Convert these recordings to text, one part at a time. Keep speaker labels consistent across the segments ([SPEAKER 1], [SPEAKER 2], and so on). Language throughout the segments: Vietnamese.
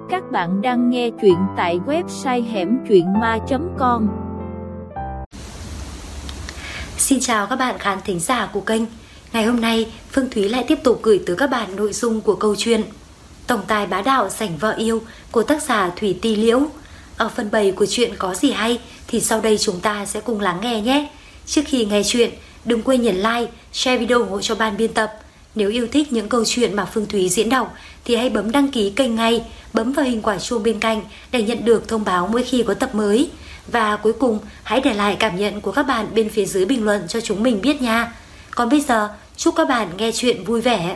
[SPEAKER 1] Các bạn đang nghe truyện tại website hẻmtruyện.ma.com.
[SPEAKER 2] Xin chào các bạn khán thính giả của kênh. Ngày hôm nay Phương Thúy lại tiếp tục gửi tới các bạn nội dung của câu chuyện Tổng tài bá đạo giành vợ yêu của tác giả Thủy Ti Liễu. Ở phần 7 của chuyện có gì hay thì sau đây chúng ta sẽ cùng lắng nghe nhé. Trước khi nghe chuyện, đừng quên nhấn like, share video ủng hộ cho ban biên tập. Nếu yêu thích những câu chuyện mà Phương Thúy diễn đọc thì hãy bấm đăng ký kênh ngay, bấm vào hình quả chuông bên cạnh để nhận được thông báo mỗi khi có tập mới. Và cuối cùng, hãy để lại cảm nhận của các bạn bên phía dưới bình luận cho chúng mình biết nha. Còn bây giờ, chúc các bạn nghe chuyện vui vẻ.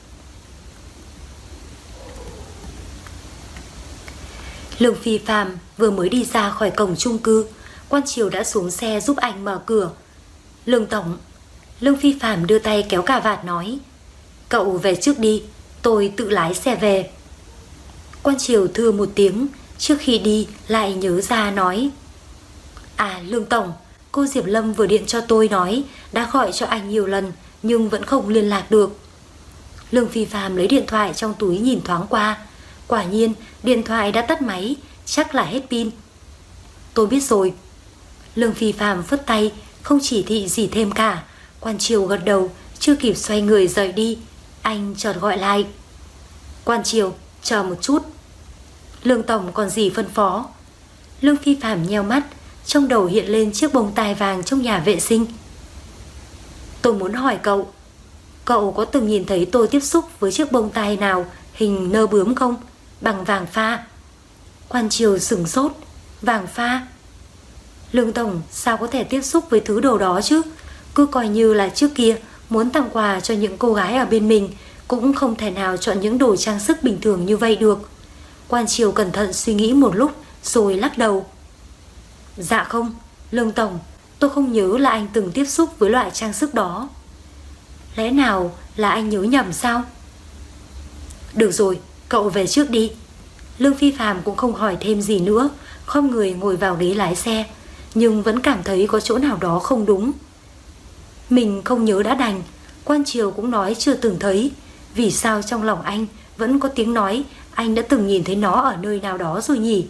[SPEAKER 2] Lương Phi Phạm vừa mới đi ra khỏi cổng chung cư, quan triều đã xuống xe giúp anh mở cửa. Lương tổng. Lương Phi Phạm đưa tay kéo cà vạt nói: "Cậu về trước đi, tôi tự lái xe về." Quan triều thưa một tiếng, trước khi đi lại nhớ ra nói: "À Lương tổng, cô Diệp Lâm vừa điện cho tôi nói đã gọi cho anh nhiều lần nhưng vẫn không liên lạc được." Lương Phi Phạm lấy điện thoại trong túi nhìn thoáng qua. Quả nhiên điện thoại đã tắt máy, chắc là hết pin. "Tôi biết rồi." Lương Phi Phạm phất tay, không chỉ thị gì thêm cả. Quan triều gật đầu, chưa kịp xoay người rời đi, anh chợt gọi lại: "Quan triều, chờ một chút." "Lương tổng còn gì phân phó?" Lương Phi Phạm nheo mắt, trong đầu hiện lên chiếc bông tai vàng trong nhà vệ sinh. "Tôi muốn hỏi cậu, cậu có từng nhìn thấy tôi tiếp xúc với chiếc bông tai nào hình nơ bướm không? Bằng vàng pha." Quan triều sửng sốt. Vàng pha? "Lương tổng sao có thể tiếp xúc với thứ đồ đó chứ? Cứ coi như là trước kia muốn tặng quà cho những cô gái ở bên mình, cũng không thể nào chọn những đồ trang sức bình thường như vậy được." Quan triều cẩn thận suy nghĩ một lúc rồi lắc đầu: "Dạ không, Lương tổng, tôi không nhớ là anh từng tiếp xúc với loại trang sức đó." "Lẽ nào là anh nhớ nhầm sao?" "Được rồi, cậu về trước đi." Lương Phi Phạm cũng không hỏi thêm gì nữa, khom người ngồi vào ghế lái xe, nhưng vẫn cảm thấy có chỗ nào đó không đúng. Mình không nhớ đã đành, quan triều cũng nói chưa từng thấy, vì sao trong lòng anh vẫn có tiếng nói anh đã từng nhìn thấy nó ở nơi nào đó rồi nhỉ?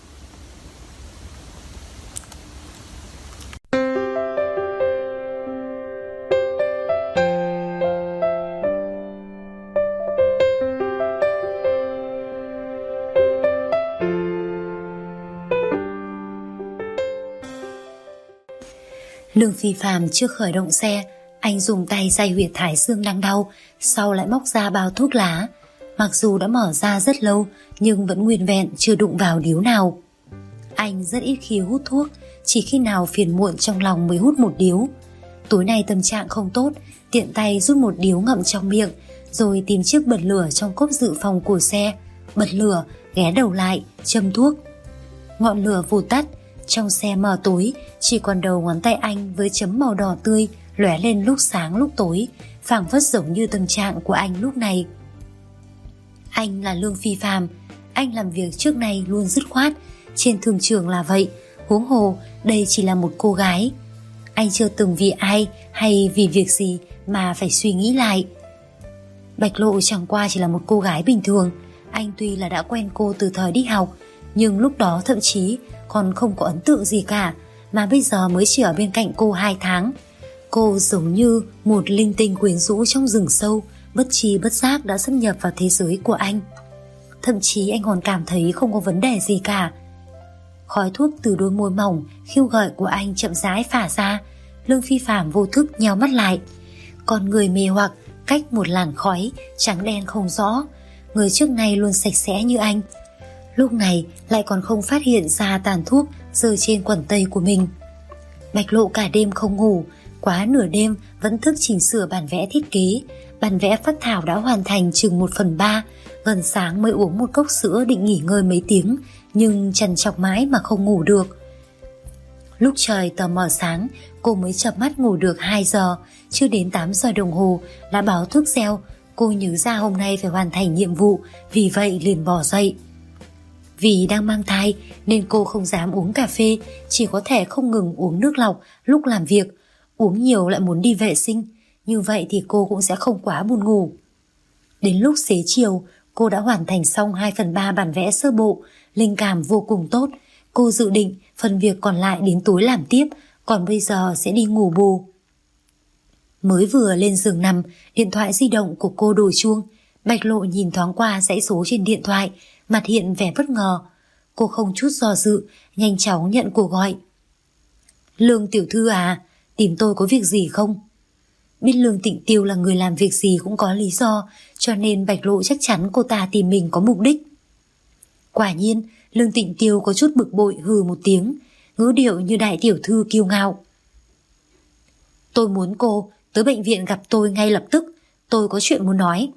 [SPEAKER 2] Lương Phi Phạm trước khởi động xe, anh dùng tay day huyệt thái dương đang đau, sau lại móc ra bao thuốc lá. Mặc dù đã mở ra rất lâu nhưng vẫn nguyên vẹn, chưa đụng vào điếu nào. Anh rất ít khi hút thuốc, chỉ khi nào phiền muộn trong lòng mới hút một điếu. Tối nay tâm trạng không tốt, tiện tay rút một điếu ngậm trong miệng, rồi tìm chiếc bật lửa trong cốp dự phòng của xe, bật lửa, ghé đầu lại, châm thuốc. Ngọn lửa vụt tắt, trong xe mờ tối, chỉ còn đầu ngón tay anh với chấm màu đỏ tươi lóe lên lúc sáng lúc tối, phảng phất giống như tâm trạng của anh lúc này. Anh là Lương Phi Phạm, anh làm việc trước nay luôn dứt khoát, trên thương trường là vậy, huống hồ đây chỉ là một cô gái. Anh chưa từng vì ai hay vì việc gì mà phải suy nghĩ lại. Bạch Lộ chẳng qua chỉ là một cô gái bình thường. Anh tuy là đã quen cô từ thời đi học, nhưng lúc đó thậm chí còn không có ấn tượng gì cả, mà bây giờ mới chỉ ở bên cạnh cô 2 tháng. Cô giống như một linh tinh quyến rũ trong rừng sâu, bất tri bất giác đã xâm nhập vào thế giới của anh. Thậm chí anh còn cảm thấy không có vấn đề gì cả. Khói thuốc từ đôi môi mỏng khiêu gợi của anh chậm rãi phả ra. Lương Phi Phạm vô thức nheo mắt lại, con người mê hoặc cách một làn khói trắng đen không rõ. Người trước nay luôn sạch sẽ như anh, lúc này lại còn không phát hiện ra tàn thuốc rơi trên quần tây của mình. Bạch Lộ cả đêm không ngủ, quá nửa đêm vẫn thức chỉnh sửa bản vẽ thiết kế. Bản vẽ phác thảo đã hoàn thành chừng 1/3, gần sáng mới uống một cốc sữa định nghỉ ngơi mấy tiếng, nhưng trằn trọc mãi mà không ngủ được. Lúc trời tờ mờ sáng, cô mới chợp mắt ngủ được 2 giờ, chưa đến 8 giờ đồng hồ đã báo thức reo. Cô nhớ ra hôm nay phải hoàn thành nhiệm vụ, vì vậy liền bỏ dậy. Vì đang mang thai nên cô không dám uống cà phê, chỉ có thể không ngừng uống nước lọc lúc làm việc. Uống nhiều lại muốn đi vệ sinh, như vậy thì cô cũng sẽ không quá buồn ngủ. Đến lúc xế chiều, Cô đã hoàn thành xong 2/3 bản vẽ sơ bộ, linh cảm vô cùng tốt. Cô dự định phần việc còn lại đến tối làm tiếp, còn bây giờ sẽ đi ngủ bù. Mới vừa lên giường nằm, điện thoại di động của cô đổ chuông. Bạch Lộ nhìn thoáng qua dãy số trên điện thoại, mặt hiện vẻ bất ngờ. Cô không chút do dự, nhanh chóng nhận cuộc gọi. Lương tiểu thư à, tìm tôi có việc gì không? Biết Lương Tịnh Tiêu là người làm việc gì cũng có lý do, cho nên Bạch Lộ chắc chắn cô ta tìm mình có mục đích. Quả nhiên, Lương Tịnh Tiêu có chút bực bội hừ một tiếng, ngữ điệu như đại tiểu thư kiêu ngạo. Tôi muốn cô tới bệnh viện gặp tôi ngay lập tức, tôi có chuyện muốn nói.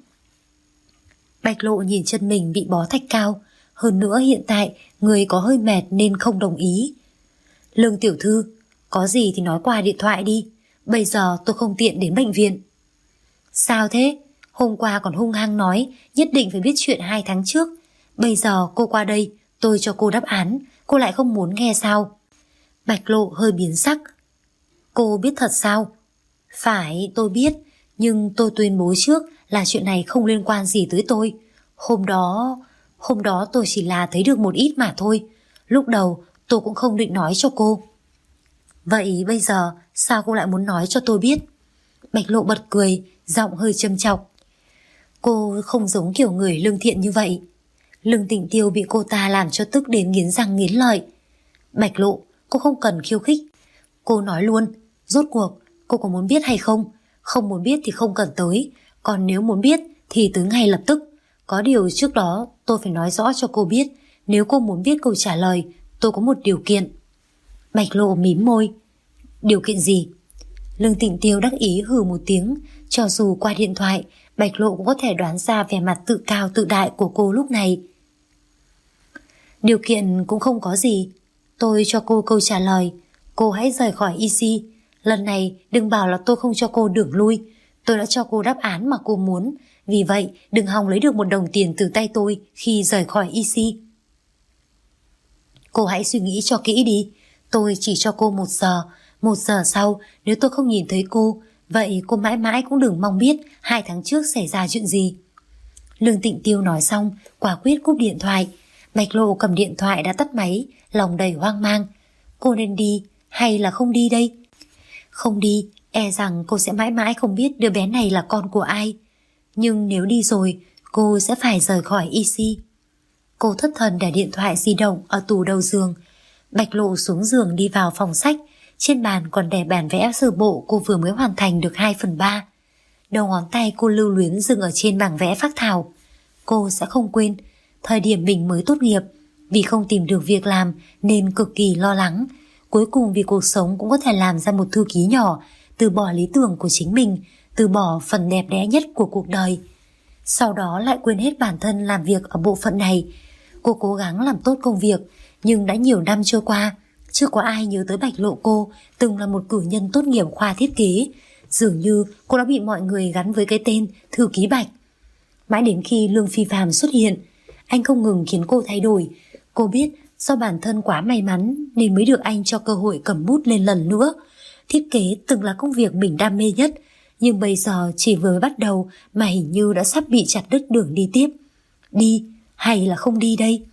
[SPEAKER 2] Bạch Lộ nhìn chân mình bị bó thạch cao, hơn nữa hiện tại người có hơi mệt nên không đồng ý. Lương tiểu thư, có gì thì nói qua điện thoại đi, bây giờ tôi không tiện đến bệnh viện. Sao thế? Hôm qua còn hung hăng nói nhất định phải biết chuyện 2 tháng trước. Bây giờ cô qua đây, tôi cho cô đáp án, cô lại không muốn nghe sao? Bạch Lộ hơi biến sắc. Cô biết thật sao? Phải, tôi biết, nhưng tôi tuyên bố trước là chuyện này không liên quan gì tới tôi. Hôm đó tôi chỉ là thấy được một ít mà thôi. Lúc đầu tôi cũng không định nói cho cô. Vậy bây giờ sao cô lại muốn nói cho tôi biết? Bạch Lộ bật cười, giọng hơi châm chọc. Cô không giống kiểu người lương thiện như vậy. Lương Tịnh Tiêu bị cô ta làm cho tức đến nghiến răng nghiến lợi. Bạch Lộ, cô không cần khiêu khích. Cô nói luôn, rốt cuộc cô có muốn biết hay không? Không muốn biết thì không cần tới, còn nếu muốn biết thì tới ngay lập tức. Có điều trước đó tôi phải nói rõ cho cô biết, nếu cô muốn biết câu trả lời, tôi có một điều kiện. Bạch Lộ mím môi. Điều kiện gì? Lương Tịnh Tiêu đắc ý hừ một tiếng, cho dù qua điện thoại, Bạch Lộ cũng có thể đoán ra vẻ mặt tự cao tự đại của cô lúc này. Điều kiện cũng không có gì, tôi cho cô câu trả lời, cô hãy rời khỏi EC. Lần này đừng bảo là tôi không cho cô đường lui, tôi đã cho cô đáp án mà cô muốn, vì vậy đừng hòng lấy được một đồng tiền từ tay tôi khi rời khỏi EC. Cô hãy suy nghĩ cho kỹ đi, tôi chỉ cho cô 1 giờ. 1 giờ sau, nếu tôi không nhìn thấy cô, vậy cô mãi mãi cũng đừng mong biết 2 tháng trước xảy ra chuyện gì. Lương Tịnh Tiêu nói xong, quả quyết cúp điện thoại. Bạch Lộ cầm điện thoại đã tắt máy, lòng đầy hoang mang. Cô nên đi hay là không đi đây? Không đi, e rằng cô sẽ mãi mãi không biết đứa bé này là con của ai. Nhưng nếu đi rồi, cô sẽ phải rời khỏi EC. Cô thất thần để điện thoại di động ở tủ đầu giường. Bạch Lộ xuống giường đi vào phòng sách. Trên bàn còn để bản vẽ sơ bộ cô vừa mới hoàn thành được 2/3. Đầu ngón tay cô lưu luyến dừng ở trên bảng vẽ phác thảo. Cô sẽ không quên thời điểm mình mới tốt nghiệp, vì không tìm được việc làm nên cực kỳ lo lắng. Cuối cùng vì cuộc sống cũng có thể làm ra một thư ký nhỏ, từ bỏ lý tưởng của chính mình, từ bỏ phần đẹp đẽ nhất của cuộc đời. Sau đó lại quên hết bản thân làm việc ở bộ phận này. Cô cố gắng làm tốt công việc, nhưng đã nhiều năm trôi qua, chưa có ai nhớ tới Bạch Lộ cô từng là một cử nhân tốt nghiệp khoa thiết kế. Dường như cô đã bị mọi người gắn với cái tên thư ký Bạch. Mãi đến khi Lương Phi Phạm xuất hiện, anh không ngừng khiến cô thay đổi. Cô biết do bản thân quá may mắn nên mới được anh cho cơ hội cầm bút lên lần nữa. Thiết kế từng là công việc mình đam mê nhất, nhưng bây giờ chỉ vừa bắt đầu mà hình như đã sắp bị chặt đứt đường đi tiếp. Đi hay là không đi đây?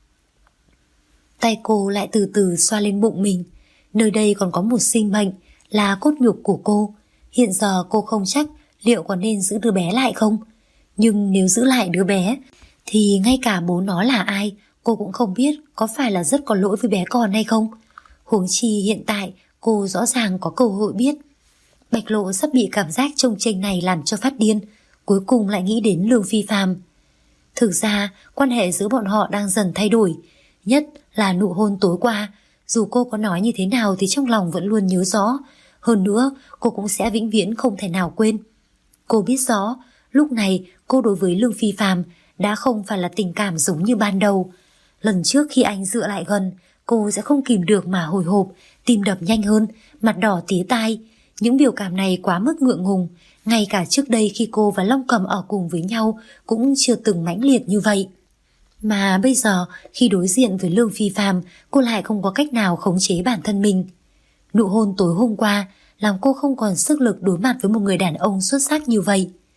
[SPEAKER 2] Tay cô lại từ từ xoa lên bụng mình. Nơi đây còn có một sinh mệnh, là cốt nhục của cô. Hiện giờ cô không chắc liệu có nên giữ đứa bé lại không. Nhưng nếu giữ lại đứa bé thì ngay cả bố nó là ai cô cũng không biết có phải là rất có lỗi với bé con hay không. Huống chi hiện tại cô rõ ràng có cơ hội biết. Bạch Lộ sắp bị cảm giác trông chênh này làm cho phát điên, cuối cùng lại nghĩ đến Lương Phi Phạm. Thực ra quan hệ giữa bọn họ đang dần thay đổi, nhất là nụ hôn tối qua. Dù cô có nói như thế nào thì trong lòng vẫn luôn nhớ rõ. Hơn nữa cô cũng sẽ vĩnh viễn không thể nào quên. Cô biết rõ lúc này cô đối với Lương Phi Phạm đã không phải là tình cảm giống như ban đầu. Lần trước khi anh dựa lại gần, cô sẽ không kìm được mà hồi hộp, tim đập nhanh hơn, mặt đỏ tía tai. Những biểu cảm này quá mức ngượng ngùng. Ngay cả trước đây khi cô và Long Cầm ở cùng với nhau cũng chưa từng mãnh liệt như vậy. Mà bây giờ khi đối diện với Lương Phi Phạm, cô lại không có cách nào khống chế bản thân mình. Nụ hôn tối hôm qua làm cô không còn sức lực đối mặt với một người đàn ông xuất sắc như vậy.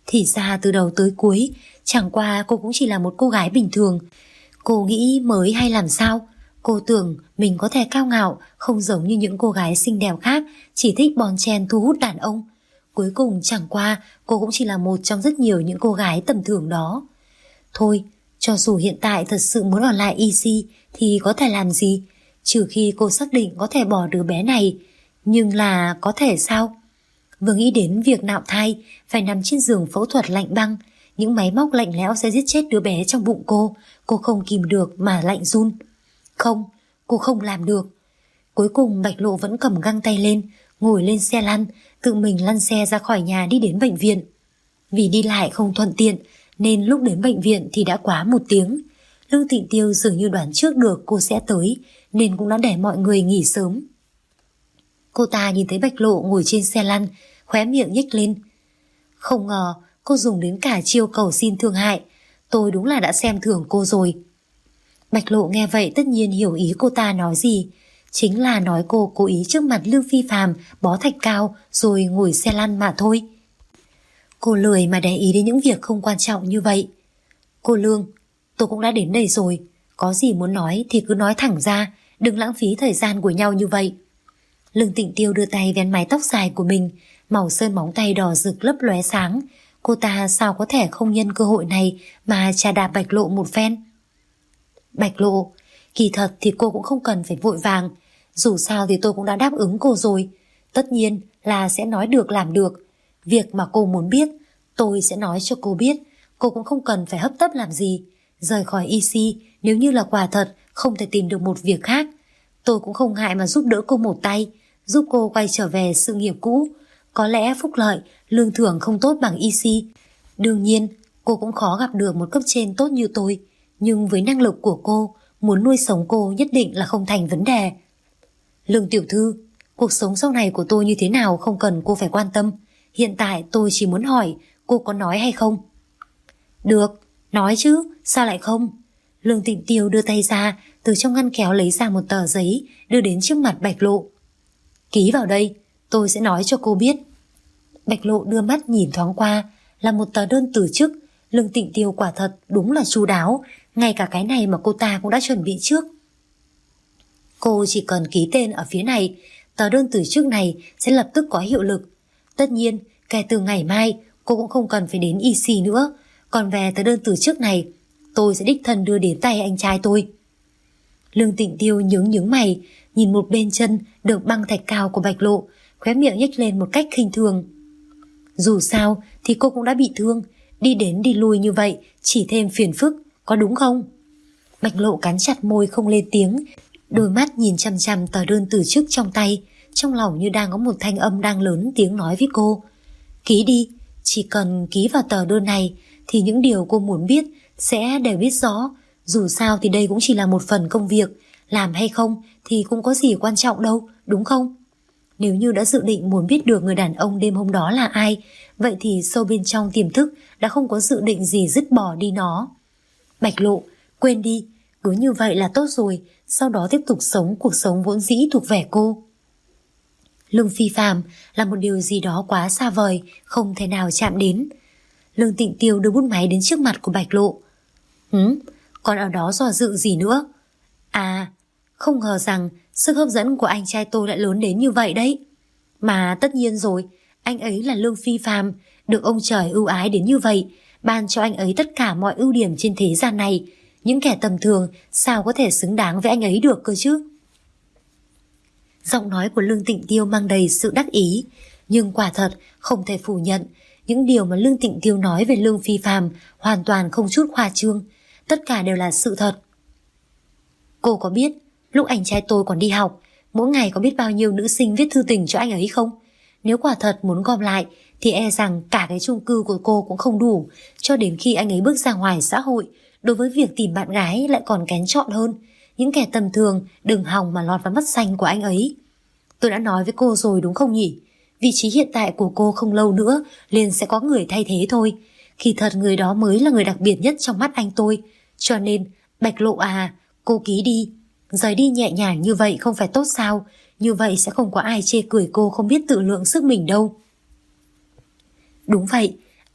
[SPEAKER 2] Thì ra từ đầu tới cuối, chẳng qua cô cũng chỉ là một cô gái bình thường. Cô nghĩ mới hay làm sao? Cô tưởng mình có thể cao ngạo, không giống như những cô gái xinh đẹp khác, chỉ thích bon chen thu hút đàn ông. Cuối cùng chẳng qua cô cũng chỉ là một trong rất nhiều những cô gái tầm thường đó. Thôi, cho dù hiện tại thật sự muốn ở lại EC thì có thể làm gì? Trừ khi cô xác định có thể bỏ đứa bé này. Nhưng là có thể sao? Vừa nghĩ đến việc nạo thai, phải nằm trên giường phẫu thuật lạnh băng, những máy móc lạnh lẽo sẽ giết chết đứa bé trong bụng cô không kìm được mà lạnh run. Không, cô không làm được. Cuối cùng Bạch Lộ vẫn cầm găng tay lên, ngồi lên xe lăn, tự mình lăn xe ra khỏi nhà đi đến bệnh viện. Vì đi lại không thuận tiện nên lúc đến bệnh viện thì đã quá 1 tiếng. Lương Tịnh Tiêu dường như đoán trước được cô sẽ tới nên cũng đã để mọi người nghỉ sớm. Cô ta nhìn thấy Bạch Lộ ngồi trên xe lăn, khóe miệng nhếch lên. Không ngờ cô dùng đến cả chiêu cầu xin thương hại. Tôi đúng là đã xem thường cô rồi. Bạch Lộ nghe vậy tất nhiên hiểu ý cô ta nói gì. Chính là nói cô cố ý trước mặt Lương Phi Phàm bó thạch cao rồi ngồi xe lăn mà thôi. Cô lười mà để ý đến những việc không quan trọng như vậy. Cô Lương, tôi cũng đã đến đây rồi. Có gì muốn nói thì cứ nói thẳng ra, đừng lãng phí thời gian của nhau như vậy. Lương Tịnh Tiêu đưa tay vén mái tóc dài của mình, màu sơn móng tay đỏ rực lấp lóe sáng. Cô ta sao có thể không nhân cơ hội này mà chà đạp Bạch Lộ một phen. Bạch Lộ, kỳ thật thì cô cũng không cần phải vội vàng. Dù sao thì tôi cũng đã đáp ứng cô rồi. Tất nhiên là sẽ nói được làm được. Việc mà cô muốn biết, tôi sẽ nói cho cô biết. Cô cũng không cần phải hấp tấp làm gì. Rời khỏi EC nếu như là quả thật không thể tìm được một việc khác. Tôi cũng không ngại mà giúp đỡ cô một tay, giúp cô quay trở về sự nghiệp cũ. Có lẽ phúc lợi, lương thưởng không tốt bằng EC. Đương nhiên, cô cũng khó gặp được một cấp trên tốt như tôi. Nhưng với năng lực của cô, muốn nuôi sống cô nhất định là không thành vấn đề. Lương tiểu thư, cuộc sống sau này của tôi như thế nào không cần cô phải quan tâm. Hiện tại tôi chỉ muốn hỏi cô có nói hay không. Được, nói chứ, sao lại không? Lương Tịnh Tiêu đưa tay ra, từ trong ngăn kéo lấy ra một tờ giấy, đưa đến trước mặt Bạch Lộ. Ký vào đây, tôi sẽ nói cho cô biết. Bạch Lộ đưa mắt nhìn thoáng qua, là một tờ đơn từ chức. Lương Tịnh Tiêu quả thật đúng là chu đáo, ngay cả cái này mà cô ta cũng đã chuẩn bị trước. Cô chỉ cần ký tên ở phía này, tờ đơn từ chức này sẽ lập tức có hiệu lực. Tất nhiên, kể từ ngày mai, cô cũng không cần phải đến EC nữa. Còn về tờ đơn từ chức này, tôi sẽ đích thân đưa đến tay anh trai tôi. Lương Tịnh Tiêu nhướng mày, nhìn một bên chân được băng thạch cao của Bạch Lộ, khóe miệng nhếch lên một cách khinh thường. Dù sao thì cô cũng đã bị thương, đi đến đi lui như vậy chỉ thêm phiền phức, có đúng không? Bạch Lộ cắn chặt môi không lên tiếng, đôi mắt nhìn chằm chằm tờ đơn từ chức trong tay, trong lòng như đang có một thanh âm đang lớn tiếng nói với cô. Ký đi, chỉ cần ký vào tờ đơn này thì những điều cô muốn biết sẽ đều biết rõ. Dù sao thì đây cũng chỉ là một phần công việc, làm hay không thì cũng có gì quan trọng đâu, đúng không? Nếu như đã dự định muốn biết được người đàn ông đêm hôm đó là ai, vậy thì sâu bên trong tiềm thức đã không có dự định gì dứt bỏ đi nó. Bạch Lộ, quên đi, cứ như vậy là tốt rồi, sau đó tiếp tục sống cuộc sống vốn dĩ thuộc về cô. Lương Phi Phàm là một điều gì đó quá xa vời, không thể nào chạm đến. Lương Tịnh Tiêu đưa bút máy đến trước mặt của Bạch Lộ. Còn ở đó dò dự gì nữa? À, không ngờ rằng sức hấp dẫn của anh trai tôi lại lớn đến như vậy đấy. Mà tất nhiên rồi, anh ấy là Lương Phi Phàm, được ông trời ưu ái đến như vậy, ban cho anh ấy tất cả mọi ưu điểm trên thế gian này. Những kẻ tầm thường sao có thể xứng đáng với anh ấy được cơ chứ? Giọng nói của Lương Tịnh Tiêu mang đầy sự đắc ý, nhưng quả thật không thể phủ nhận, những điều mà Lương Tịnh Tiêu nói về Lương Phi Phàm hoàn toàn không chút khoa trương, tất cả đều là sự thật. Cô có biết, lúc anh trai tôi còn đi học, mỗi ngày có biết bao nhiêu nữ sinh viết thư tình cho anh ấy không? Nếu quả thật muốn gom lại thì e rằng cả cái chung cư của cô cũng không đủ, cho đến khi anh ấy bước ra ngoài xã hội, đối với việc tìm bạn gái lại còn kén chọn hơn. Những kẻ tầm thường đừng hòng mà lọt vào mắt xanh của anh ấy. Tôi đã nói với cô rồi đúng không nhỉ? Vị trí hiện tại của cô không lâu nữa liền sẽ có người thay thế thôi. Khi thật người đó mới là người đặc biệt nhất trong mắt anh tôi. Cho nên, Bạch Lộ à, cô ký đi. Rời đi nhẹ nhàng như vậy không phải tốt sao? Như vậy sẽ không có ai chê cười cô không biết tự lượng sức mình đâu. Đúng vậy,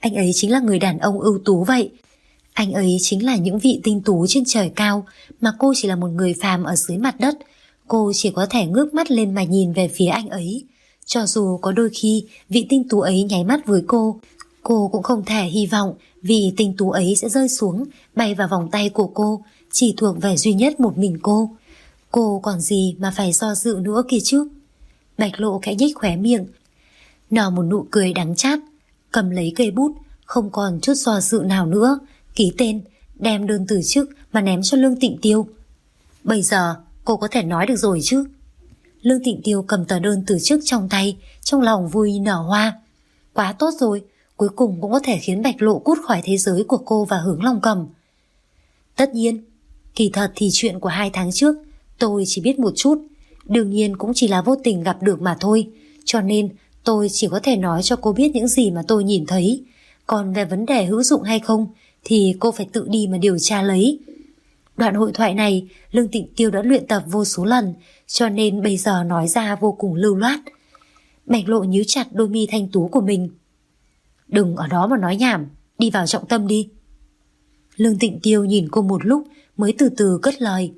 [SPEAKER 2] Anh ấy chính là người đàn ông ưu tú vậy. Anh ấy chính là những vị tinh tú trên trời cao, mà cô chỉ là một người phàm ở dưới mặt đất. Cô chỉ có thể ngước mắt lên mà nhìn về phía anh ấy. Cho dù có đôi khi vị tinh tú ấy nháy mắt với cô cũng không thể hy vọng vị tinh tú ấy sẽ rơi xuống, bay vào vòng tay của cô, chỉ thuộc về duy nhất một mình cô. Cô còn gì mà phải do dự nữa kia chứ. Bạch Lộ khẽ nhếch khóe miệng, nở một nụ cười đắng chát, cầm lấy cây bút, không còn chút do dự nào nữa, ký tên, đem đơn từ chức mà ném cho Lương Tịnh Tiêu. Bây giờ cô có thể nói được rồi chứ? Lương Tịnh Tiêu cầm tờ đơn từ chức trong tay, trong lòng vui nở hoa. Quá tốt rồi, cuối cùng cũng có thể khiến Bạch Lộ cút khỏi thế giới của cô và hướng Long Cầm. Tất nhiên, kỳ thật thì chuyện của 2 tháng trước tôi chỉ biết một chút, đương nhiên cũng chỉ là vô tình gặp được mà thôi, cho nên tôi chỉ có thể nói cho cô biết những gì mà tôi nhìn thấy. Còn về vấn đề hữu dụng hay không thì cô phải tự đi mà điều tra lấy. Đoạn hội thoại này Lương Tịnh Tiêu đã luyện tập vô số lần, cho nên bây giờ nói ra vô cùng lưu loát. Bạch Lộ nhíu chặt đôi mi thanh tú của mình. Đừng ở đó mà nói nhảm, đi vào trọng tâm đi. Lương Tịnh Tiêu nhìn cô một lúc mới từ từ cất lời.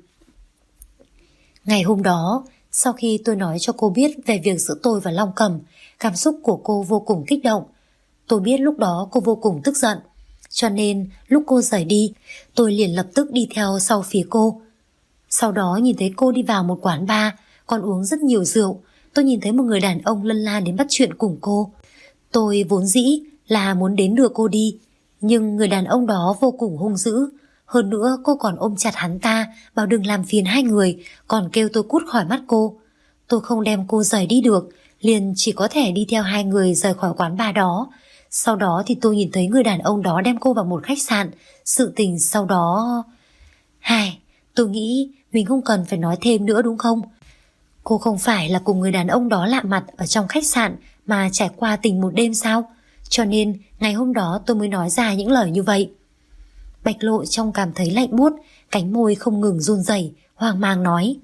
[SPEAKER 2] Ngày hôm đó, sau khi tôi nói cho cô biết về việc giữa tôi và Long Cầm, cảm xúc của cô vô cùng kích động. Tôi biết lúc đó cô vô cùng tức giận, cho nên lúc cô rời đi, tôi liền lập tức đi theo sau phía cô. Sau đó nhìn thấy cô đi vào một quán bar, còn uống rất nhiều rượu. Tôi nhìn thấy một người đàn ông lân la đến bắt chuyện cùng cô. Tôi vốn dĩ là muốn đến đưa cô đi, nhưng người đàn ông đó vô cùng hung dữ. Hơn nữa cô còn ôm chặt hắn ta, bảo đừng làm phiền hai người, còn kêu tôi cút khỏi mắt cô. Tôi không đem cô rời đi được, liền chỉ có thể đi theo hai người rời khỏi quán bar đó. Sau đó thì tôi nhìn thấy người đàn ông đó đem cô vào một khách sạn. Sự tình sau đó... tôi nghĩ mình không cần phải nói thêm nữa đúng không? Cô không phải là cùng người đàn ông đó lạ mặt ở trong khách sạn mà trải qua tình một đêm sao? Cho nên ngày hôm đó tôi mới nói ra những lời như vậy. Bạch Lộ trong cảm thấy lạnh buốt, cánh môi không ngừng run rẩy, hoang mang nói.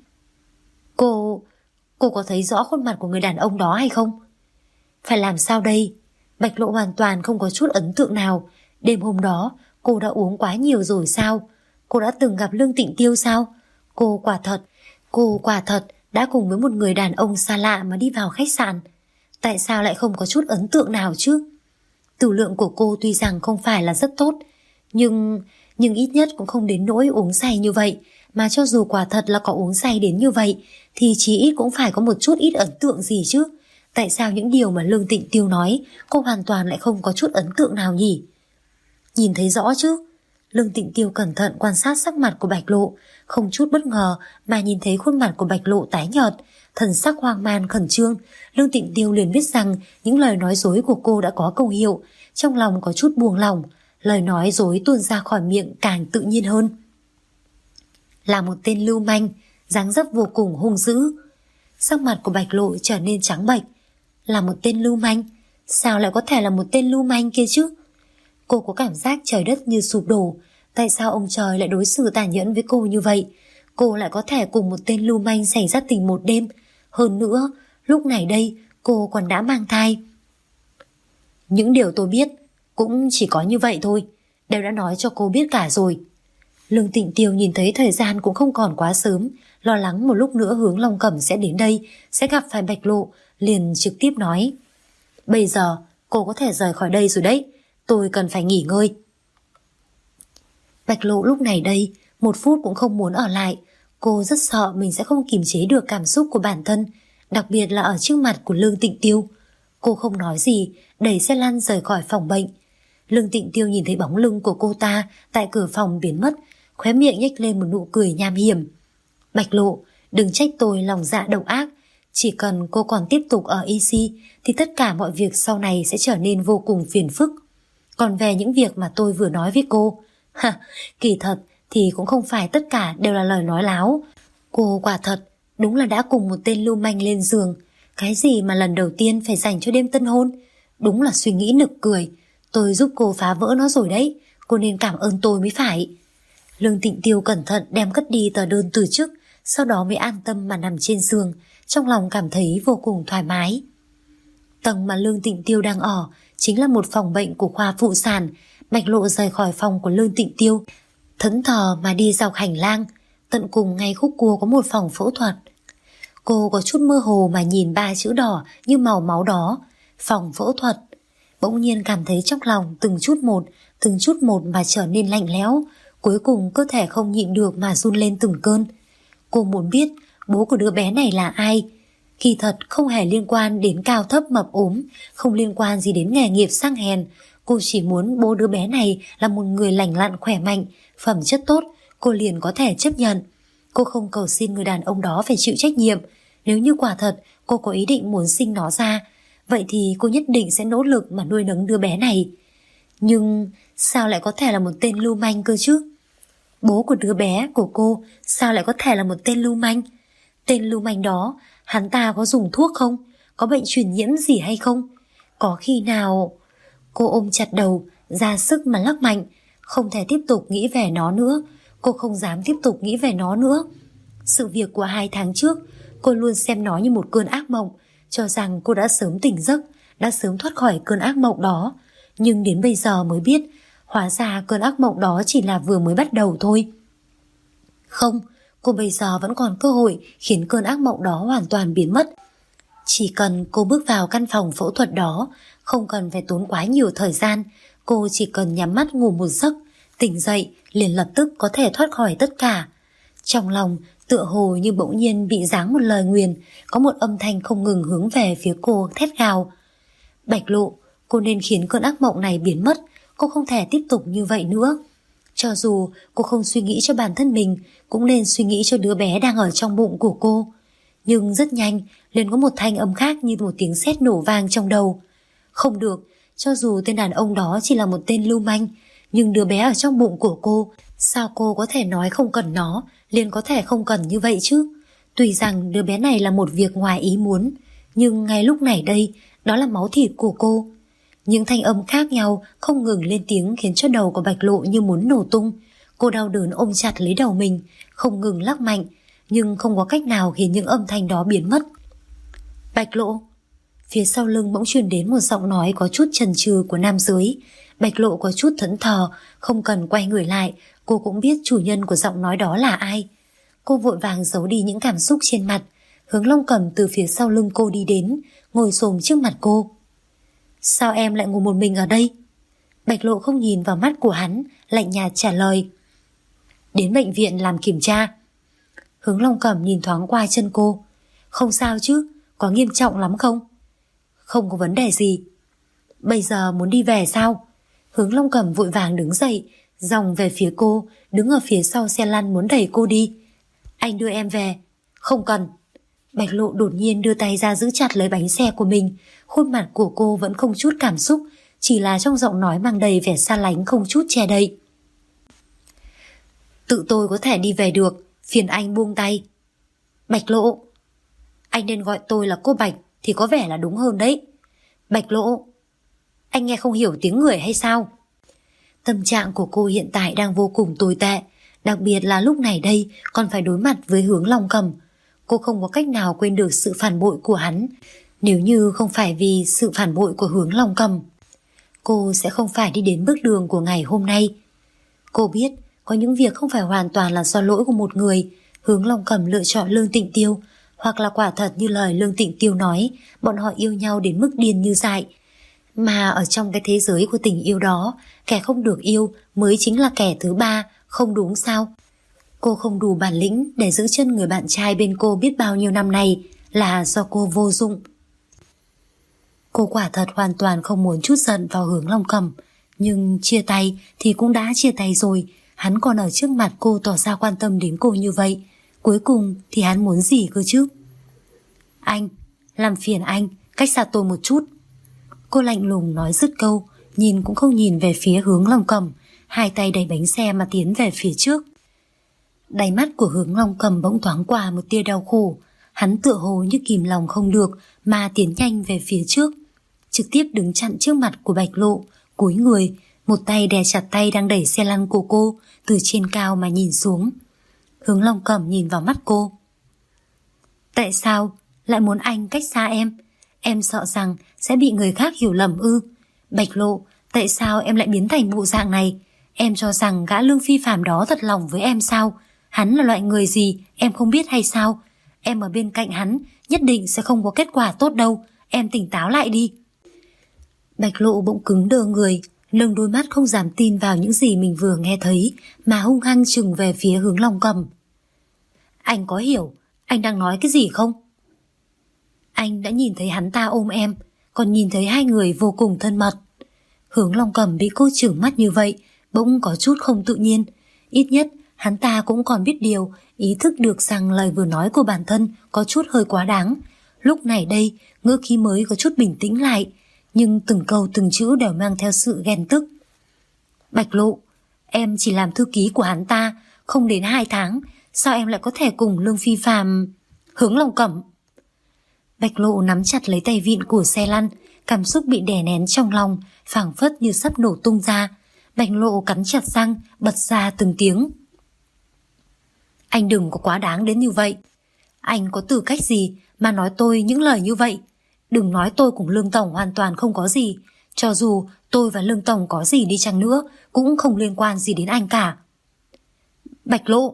[SPEAKER 2] Cô có thấy rõ khuôn mặt của người đàn ông đó hay không? Phải làm sao đây? Bạch Lộ hoàn toàn không có chút ấn tượng nào. Đêm hôm đó cô đã uống quá nhiều rồi sao? Cô đã từng gặp Lương Tịnh Tiêu sao? Cô quả thật đã cùng với một người đàn ông xa lạ mà đi vào khách sạn. Tại sao lại không có chút ấn tượng nào chứ? Tử lượng của cô tuy rằng không phải là rất tốt, nhưng ít nhất cũng không đến nỗi uống say như vậy. Mà cho dù quả thật là có uống say đến như vậy thì chí ít cũng phải có một chút ít ấn tượng gì chứ. Tại sao những điều mà Lương Tịnh Tiêu nói cô hoàn toàn lại không có chút ấn tượng nào nhỉ? Nhìn thấy rõ chứ? Lương Tịnh Tiêu cẩn thận quan sát sắc mặt của Bạch Lộ, không chút bất ngờ mà nhìn thấy khuôn mặt của Bạch Lộ tái nhợt, thần sắc hoang mang khẩn trương. Lương Tịnh Tiêu liền biết rằng những lời nói dối của cô đã có công hiệu, trong lòng có chút buông lỏng, lời nói dối tuôn ra khỏi miệng càng tự nhiên hơn. Là một tên lưu manh, dáng dấp vô cùng hung dữ. Sắc mặt của Bạch Lộ trở nên trắng bệch. Là một tên lưu manh? Sao lại có thể là một tên lưu manh kia chứ? Cô có cảm giác trời đất như sụp đổ. Tại sao ông trời lại đối xử tàn nhẫn với cô như vậy? Cô lại có thể cùng một tên lưu manh xảy ra tình một đêm. Hơn nữa, lúc này đây cô còn đã mang thai. Những điều tôi biết cũng chỉ có như vậy thôi, đều đã nói cho cô biết cả rồi. Lương Tịnh Tiêu nhìn thấy thời gian cũng không còn quá sớm, lo lắng một lúc nữa Hướng Long Cẩm sẽ đến đây, sẽ gặp phải Bạch Lộ, liền trực tiếp nói. Bây giờ cô có thể rời khỏi đây rồi đấy, tôi cần phải nghỉ ngơi. Bạch Lộ lúc này đây 1 phút cũng không muốn ở lại. Cô rất sợ mình sẽ không kiềm chế được cảm xúc của bản thân, đặc biệt là ở trước mặt của Lương Tịnh Tiêu. Cô không nói gì, đẩy xe lăn rời khỏi phòng bệnh. Lương Tịnh Tiêu nhìn thấy bóng lưng của cô ta tại cửa phòng biến mất, khóe miệng nhếch lên một nụ cười nham hiểm. Bạch Lộ, đừng trách tôi lòng dạ độc ác. Chỉ cần cô còn tiếp tục ở EC thì tất cả mọi việc sau này sẽ trở nên vô cùng phiền phức. Còn về những việc mà tôi vừa nói với cô, kỳ thật thì cũng không phải tất cả đều là lời nói láo. Cô quả thật đúng là đã cùng một tên lưu manh lên giường. Cái gì mà lần đầu tiên phải dành cho đêm tân hôn? Đúng là suy nghĩ nực cười. Tôi giúp cô phá vỡ nó rồi đấy, cô nên cảm ơn tôi mới phải. Lương Tịnh Tiêu cẩn thận đem cất đi tờ đơn từ chức, sau đó mới an tâm mà nằm trên giường, trong lòng cảm thấy vô cùng thoải mái. Tầng mà Lương Tịnh Tiêu đang ở chính là một phòng bệnh của khoa phụ sản. Bạch Lộ rời khỏi phòng của Lương Tịnh Tiêu, thẫn thờ mà đi dọc hành lang. Tận cùng ngay khúc cua có một phòng phẫu thuật. Cô có chút mơ hồ mà nhìn 3 chữ đỏ như màu máu đó, phòng phẫu thuật. Bỗng nhiên cảm thấy trong lòng từng chút một mà trở nên lạnh lẽo. Cuối cùng cơ thể không nhịn được mà run lên từng cơn. Cô muốn biết bố của đứa bé này là ai. Kỳ thật không hề liên quan đến cao thấp mập ốm, không liên quan gì đến nghề nghiệp sang hèn. Cô chỉ muốn bố đứa bé này là một người lành lặn khỏe mạnh, phẩm chất tốt, cô liền có thể chấp nhận. Cô không cầu xin người đàn ông đó phải chịu trách nhiệm. Nếu như quả thật cô có ý định muốn sinh nó ra, vậy thì cô nhất định sẽ nỗ lực mà nuôi nấng đứa bé này. Nhưng sao lại có thể là một tên lưu manh cơ chứ? Bố của đứa bé của cô sao lại có thể là một tên lưu manh? Tên lưu manh đó, hắn ta có dùng thuốc không? Có bệnh truyền nhiễm gì hay không? Có khi nào... Cô ôm chặt đầu, ra sức mà lắc mạnh. Không thể tiếp tục nghĩ về nó nữa. Cô không dám tiếp tục nghĩ về nó nữa. Sự việc của 2 tháng trước, cô luôn xem nó như một cơn ác mộng, cho rằng cô đã sớm tỉnh giấc, đã sớm thoát khỏi cơn ác mộng đó. Nhưng đến bây giờ mới biết, hóa ra cơn ác mộng đó chỉ là vừa mới bắt đầu thôi. Không, cô bây giờ vẫn còn cơ hội khiến cơn ác mộng đó hoàn toàn biến mất. Chỉ cần cô bước vào căn phòng phẫu thuật đó, không cần phải tốn quá nhiều thời gian, cô chỉ cần nhắm mắt ngủ một giấc, tỉnh dậy liền lập tức có thể thoát khỏi tất cả. Trong lòng tựa hồ như bỗng nhiên bị giáng một lời nguyền, có một âm thanh không ngừng hướng về phía cô thét gào. Bạch Lộ, cô nên khiến cơn ác mộng này biến mất, cô không thể tiếp tục như vậy nữa. Cho dù cô không suy nghĩ cho bản thân mình, cũng nên suy nghĩ cho đứa bé đang ở trong bụng của cô. Nhưng rất nhanh, liền có một thanh âm khác như một tiếng sét nổ vang trong đầu. Không được, cho dù tên đàn ông đó chỉ là một tên lưu manh, nhưng đứa bé ở trong bụng của cô, sao cô có thể nói không cần nó, liền có thể không cần như vậy chứ? Tuy rằng đứa bé này là một việc ngoài ý muốn, nhưng ngay lúc này đây, đó là máu thịt của cô. Những thanh âm khác nhau không ngừng lên tiếng khiến cho đầu của Bạch Lộ như muốn nổ tung. Cô đau đớn ôm chặt lấy đầu mình, không ngừng lắc mạnh, nhưng không có cách nào khiến những âm thanh đó biến mất. Bạch Lộ. Phía sau lưng bỗng truyền đến một giọng nói có chút chần chừ của nam giới. Bạch Lộ có chút thẫn thờ, không cần quay người lại, cô cũng biết chủ nhân của giọng nói đó là ai. Cô vội vàng giấu đi những cảm xúc trên mặt. Hướng Long Cầm từ phía sau lưng cô đi đến, ngồi xổm trước mặt cô. Sao em lại ngồi một mình ở đây? Bạch Lộ không nhìn vào mắt của hắn, lạnh nhạt trả lời. Đến bệnh viện làm kiểm tra. Hướng Long Cầm nhìn thoáng qua chân cô. Không sao chứ, có nghiêm trọng lắm không? Không có vấn đề gì. Bây giờ muốn đi về sao? Hướng Long Cầm vội vàng đứng dậy, dòng về phía cô, đứng ở phía sau xe lăn muốn đẩy cô đi. Anh đưa em về. Không cần. Bạch Lộ đột nhiên đưa tay ra giữ chặt lấy bánh xe của mình. Khuôn mặt của cô vẫn không chút cảm xúc, chỉ là trong giọng nói mang đầy vẻ xa lánh không chút che đậy. Tự tôi có thể đi về được, phiền anh buông tay. Bạch Lộ. Anh nên gọi tôi là cô Bạch thì có vẻ là đúng hơn đấy. Bạch Lộ. Anh nghe không hiểu tiếng người hay sao? Tâm trạng của cô hiện tại đang vô cùng tồi tệ, đặc biệt là lúc này đây còn phải đối mặt với Hướng Long Cầm. Cô không có cách nào quên được sự phản bội của hắn. Nếu như không phải vì sự phản bội của Hướng Long Cầm, cô sẽ không phải đi đến bước đường của ngày hôm nay. Cô biết có những việc không phải hoàn toàn là do lỗi của một người. Hướng Long Cầm lựa chọn Lương Tịnh Tiêu, hoặc là quả thật như lời Lương Tịnh Tiêu nói, bọn họ yêu nhau đến mức điên như dại. Mà ở trong cái thế giới của tình yêu đó, kẻ không được yêu mới chính là kẻ thứ ba, không đúng sao? Cô không đủ bản lĩnh để giữ chân người bạn trai bên cô biết bao nhiêu năm nay, là do cô vô dụng. Cô quả thật hoàn toàn không muốn trút giận vào Hướng Long Cầm, nhưng chia tay thì cũng đã chia tay rồi. Hắn còn ở trước mặt cô tỏ ra quan tâm đến cô như vậy, cuối cùng thì hắn muốn gì cơ chứ? Anh, làm phiền anh, cách xa tôi một chút. Cô lạnh lùng nói dứt câu, nhìn cũng không nhìn về phía Hướng Long Cầm, hai tay đẩy bánh xe mà tiến về phía trước. Đáy mắt của Hướng Long Cầm bỗng thoáng qua một tia đau khổ. Hắn tựa hồ như kìm lòng không được mà tiến nhanh về phía trước, trực tiếp đứng chặn trước mặt của Bạch Lộ, cúi người, một tay đè chặt tay đang đẩy xe lăn của cô, từ trên cao mà nhìn xuống. Hướng Long Cầm nhìn vào mắt cô. Tại sao lại muốn anh cách xa em? Em sợ rằng sẽ bị người khác hiểu lầm ư? Bạch Lộ, tại sao em lại biến thành bộ dạng này? Em cho rằng gã Lương Phi Phàm đó thật lòng với em sao? Hắn là loại người gì em không biết hay sao? Em ở bên cạnh hắn nhất định sẽ không có kết quả tốt đâu. Em tỉnh táo lại đi. Bạch Lộ bỗng cứng đờ người, nâng đôi mắt không dám tin vào những gì mình vừa nghe thấy, mà hung hăng chừng về phía Hướng Long Cầm. Anh có hiểu anh đang nói cái gì không? Anh đã nhìn thấy hắn ta ôm em, còn nhìn thấy hai người vô cùng thân mật. Hướng Long Cầm bị cô chừng mắt như vậy, bỗng có chút không tự nhiên. Ít nhất hắn ta cũng còn biết điều, ý thức được rằng lời vừa nói của bản thân có chút hơi quá đáng. Lúc này đây, ngữ khí mới có chút bình tĩnh lại, nhưng từng câu từng chữ đều mang theo sự ghen tức. Bạch Lộ, em chỉ làm thư ký của hắn ta, không đến 2 tháng, sao em lại có thể cùng Lương Phi Phàm? Hướng Long Cẩm. Bạch Lộ nắm chặt lấy tay vịn của xe lăn, cảm xúc bị đè nén trong lòng, phảng phất như sắp nổ tung ra. Bạch Lộ cắn chặt răng, bật ra từng tiếng. Anh đừng có quá đáng đến như vậy. Anh có tư cách gì mà nói tôi những lời như vậy? Đừng nói tôi cùng Lương Tổng hoàn toàn không có gì. Cho dù tôi và Lương Tổng có gì đi chăng nữa, cũng không liên quan gì đến anh cả. Bạch Lộ,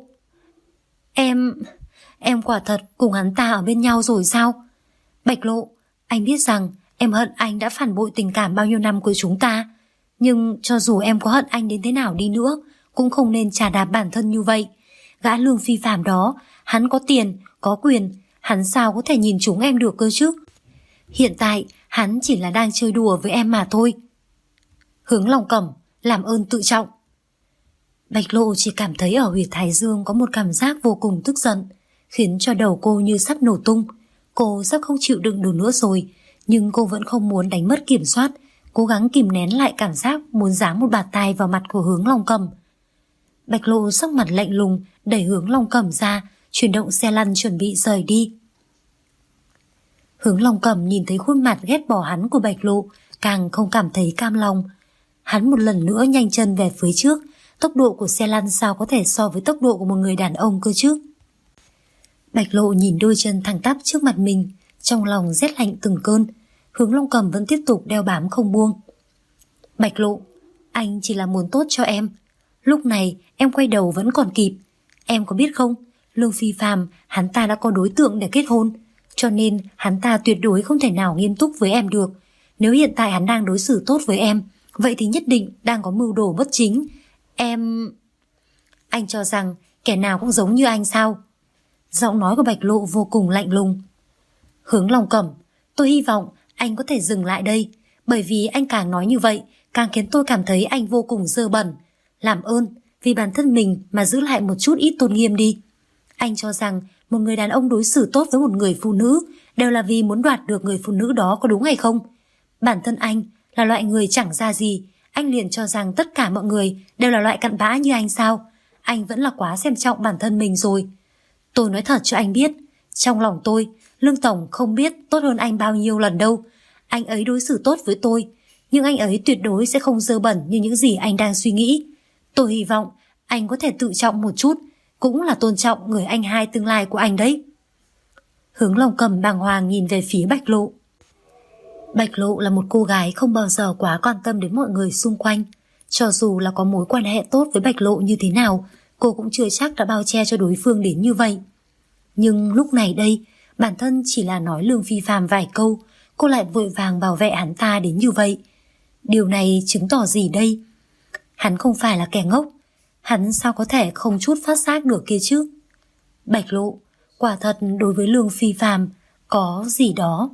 [SPEAKER 2] em quả thật cùng hắn ta ở bên nhau rồi sao? Bạch Lộ, anh biết rằng em hận anh đã phản bội tình cảm bao nhiêu năm của chúng ta. Nhưng cho dù em có hận anh đến thế nào đi nữa, cũng không nên chà đạp bản thân như vậy. Gã Lương Phi Phàm đó, hắn có tiền, có quyền, hắn sao có thể nhìn chúng em được cơ chứ? Hiện tại, hắn chỉ là đang chơi đùa với em mà thôi. Hướng Long Cẩm, làm ơn tự trọng. Bạch Lộ chỉ cảm thấy ở huyệt thái dương có một cảm giác vô cùng tức giận, khiến cho đầu cô như sắp nổ tung. Cô sắp không chịu đựng được nữa rồi, nhưng cô vẫn không muốn đánh mất kiểm soát, cố gắng kìm nén lại cảm giác muốn giáng một bạt tai vào mặt của Hướng Long Cẩm. Bạch Lộ sắc mặt lạnh lùng đẩy Hướng Long Cẩm ra, chuyển động xe lăn chuẩn bị rời đi. Hướng Long Cẩm nhìn thấy khuôn mặt ghét bỏ hắn của Bạch Lộ, càng không cảm thấy cam lòng. Hắn một lần nữa nhanh chân về phía trước, tốc độ của xe lăn sao có thể so với tốc độ của một người đàn ông cơ chứ? Bạch Lộ nhìn đôi chân thẳng tắp trước mặt mình, trong lòng rét lạnh từng cơn. Hướng Long Cẩm vẫn tiếp tục đeo bám không buông. Bạch Lộ, anh chỉ là muốn tốt cho em. Lúc này em quay đầu vẫn còn kịp. Em có biết không, Lương Phi Phàm hắn ta đã có đối tượng để kết hôn, cho nên hắn ta tuyệt đối không thể nào nghiêm túc với em được. Nếu hiện tại hắn đang đối xử tốt với em, vậy thì nhất định đang có mưu đồ bất chính. Anh cho rằng kẻ nào cũng giống như anh sao? Giọng nói của Bạch Lộ vô cùng lạnh lùng. Hướng Long Cẩm, tôi hy vọng anh có thể dừng lại đây, bởi vì anh càng nói như vậy càng khiến tôi cảm thấy anh vô cùng dơ bẩn. Làm ơn, vì bản thân mình mà giữ lại một chút ít tôn nghiêm đi. Anh cho rằng một người đàn ông đối xử tốt với một người phụ nữ đều là vì muốn đoạt được người phụ nữ đó, có đúng hay không? Bản thân anh là loại người chẳng ra gì, anh liền cho rằng tất cả mọi người đều là loại cặn bã như anh sao? Anh vẫn là quá xem trọng bản thân mình rồi. Tôi nói thật cho anh biết, trong lòng tôi, Lương Tổng không biết tốt hơn anh bao nhiêu lần đâu. Anh ấy đối xử tốt với tôi, nhưng anh ấy tuyệt đối sẽ không dơ bẩn như những gì anh đang suy nghĩ. Tôi hy vọng anh có thể tự trọng một chút, cũng là tôn trọng người anh hai tương lai của anh đấy. Hướng Long Cẩm bàng hoàng nhìn về phía Bạch Lộ. Bạch Lộ là một cô gái không bao giờ quá quan tâm đến mọi người xung quanh. Cho dù là có mối quan hệ tốt với Bạch Lộ như thế nào, cô cũng chưa chắc đã bao che cho đối phương đến như vậy. Nhưng lúc này đây, bản thân chỉ là nói Lương Phi Phàm vài câu, cô lại vội vàng bảo vệ hắn ta đến như vậy. Điều này chứng tỏ gì đây? Hắn không phải là kẻ ngốc, hắn sao có thể không chút phát giác được kia chứ? Bạch Lộ, quả thật đối với Lương Phi Phàm có gì đó.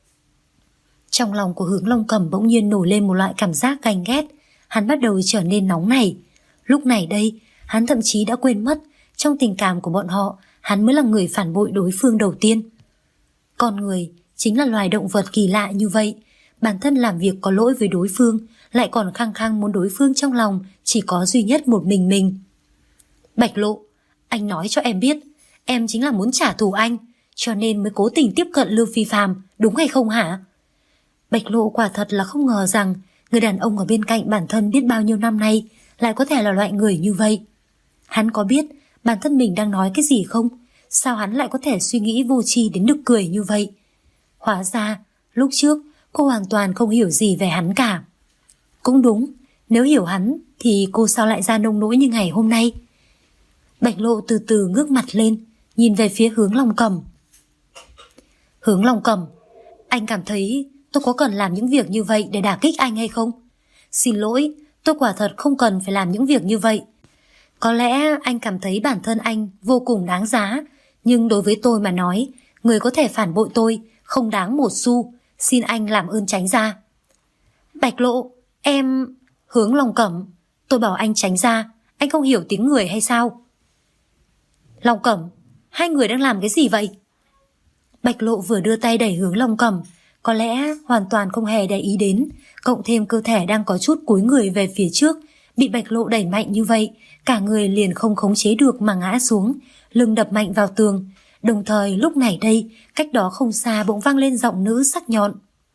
[SPEAKER 2] Trong lòng của Hướng Long Cẩm bỗng nhiên nổi lên một loại cảm giác ganh ghét, hắn bắt đầu trở nên nóng nảy. Lúc này đây, hắn thậm chí đã quên mất, trong tình cảm của bọn họ, hắn mới là người phản bội đối phương đầu tiên. Con người chính là loài động vật kỳ lạ như vậy, bản thân làm việc có lỗi với đối phương, lại còn khăng khăng muốn đối phương trong lòng chỉ có duy nhất một mình. Bạch Lộ, anh nói cho em biết, em chính là muốn trả thù anh, cho nên mới cố tình tiếp cận Lương Phi Phàm, đúng hay không hả? Bạch Lộ quả thật là không ngờ rằng người đàn ông ở bên cạnh bản thân biết bao nhiêu năm nay lại có thể là loại người như vậy. Hắn có biết bản thân mình đang nói cái gì không? Sao hắn lại có thể suy nghĩ vô tri đến nực cười như vậy? Hóa ra, lúc trước cô hoàn toàn không hiểu gì về hắn cả. Cũng đúng, nếu hiểu hắn thì cô sao lại ra nông nỗi như ngày hôm nay. Bạch Lộ từ từ ngước mặt lên, nhìn về phía Hướng Long Cầm. Hướng Long Cầm, anh cảm thấy tôi có cần làm những việc như vậy để đả kích anh hay không? Xin lỗi, tôi quả thật không cần phải làm những việc như vậy. Có lẽ anh cảm thấy bản thân anh vô cùng đáng giá, nhưng đối với tôi mà nói, người có thể phản bội tôi không đáng một xu, xin anh làm ơn tránh ra. Bạch Lộ, em... Hướng Long Cẩm, tôi bảo anh tránh ra, anh không hiểu tiếng người hay sao? Long Cẩm, hai người đang làm cái gì vậy? Bạch Lộ vừa đưa tay đẩy Hướng Long Cẩm, có lẽ hoàn toàn không hề để ý đến, cộng thêm cơ thể đang có chút cúi người về phía trước, bị Bạch Lộ đẩy mạnh như vậy, cả người liền không khống chế được mà ngã xuống, lưng đập mạnh vào tường. Đồng thời lúc này đây, cách đó không xa bỗng vang lên giọng nữ sắc nhọn.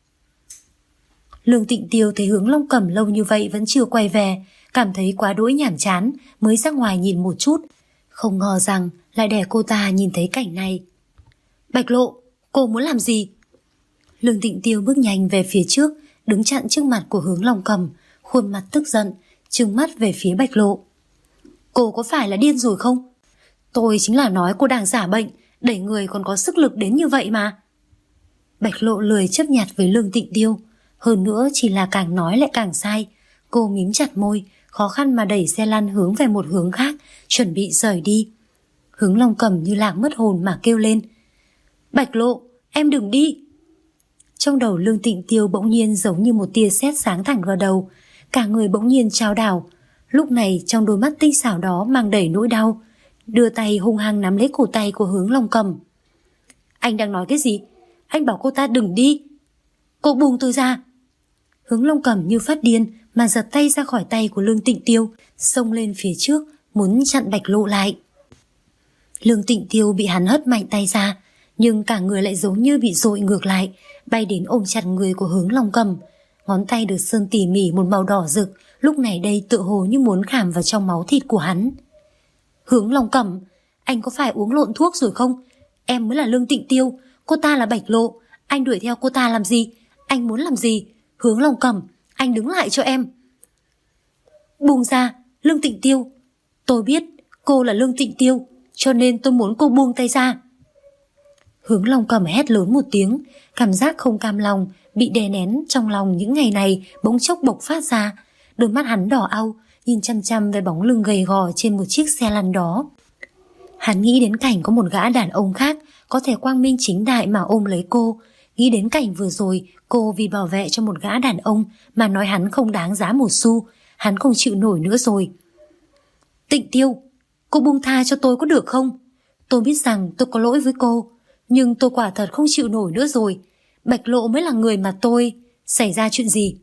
[SPEAKER 2] Lương Tịnh Tiêu thấy Hướng Long Cẩm lâu như vậy vẫn chưa quay về, cảm thấy quá đỗi nhàm chán, mới ra ngoài nhìn một chút. Không ngờ rằng lại để cô ta nhìn thấy cảnh này. Bạch Lộ, cô muốn làm gì? Lương Tịnh Tiêu bước nhanh về phía trước, đứng chặn trước mặt của Hướng Long Cẩm, khuôn mặt tức giận, trừng mắt về phía Bạch Lộ. Cô có phải là điên rồi không? Tôi chính là nói cô đang giả bệnh, đẩy người còn có sức lực đến như vậy mà. Bạch Lộ lười chấp nhặt với Lương Tịnh Tiêu, hơn nữa chỉ là càng nói lại càng sai. Cô mím chặt môi, khó khăn mà đẩy xe lăn hướng về một hướng khác, chuẩn bị rời đi. Hướng Long Cẩm như lạc mất hồn mà kêu lên. Bạch Lộ, em đừng đi. Trong đầu Lương Tịnh Tiêu bỗng nhiên giống như một tia sét sáng thẳng vào đầu, cả người bỗng nhiên chao đảo. Lúc này trong đôi mắt tinh xảo đó mang đầy nỗi đau, đưa tay hung hăng nắm lấy cổ tay của Hướng Long Cẩm. Anh đang nói cái gì? Anh bảo cô ta đừng đi. Cô buông tôi ra. Hướng Long Cẩm như phát điên mà giật tay ra khỏi tay của Lương Tịnh Tiêu, xông lên phía trước muốn chặn Bạch Lộ lại. Lương Tịnh Tiêu bị hắn hất mạnh tay ra, nhưng cả người lại giống như bị dội ngược lại, bay đến ôm chặt người của Hướng Long Cẩm. Ngón tay được sơn tỉ mỉ một màu đỏ rực, lúc này đây tựa hồ như muốn khảm vào trong máu thịt của hắn. Hướng Long Cẩm, anh có phải uống lộn thuốc rồi không? Em mới là Lương Tịnh Tiêu, cô ta là Bạch Lộ, anh đuổi theo cô ta làm gì? Anh muốn làm gì? Hướng Long Cẩm, anh đứng lại cho em. Buông ra, Lương Tịnh Tiêu. Tôi biết cô là Lương Tịnh Tiêu, cho nên tôi muốn cô buông tay ra. Hướng Long Cẩm hét lớn một tiếng, cảm giác không cam lòng bị đè nén trong lòng những ngày này bỗng chốc bộc phát ra. Đôi mắt hắn đỏ au, nhìn chăm chăm về bóng lưng gầy gò trên một chiếc xe lăn đó. Hắn nghĩ đến cảnh có một gã đàn ông khác có thể quang minh chính đại mà ôm lấy cô, nghĩ đến cảnh vừa rồi cô vì bảo vệ cho một gã đàn ông mà nói hắn không đáng giá một xu. Hắn không chịu nổi nữa rồi. Tịnh Tiêu, cô buông tha cho tôi có được không? Tôi biết rằng tôi có lỗi với cô, nhưng tôi quả thật không chịu nổi nữa rồi. Bạch Lộ mới là người mà tôi... Xảy ra chuyện gì?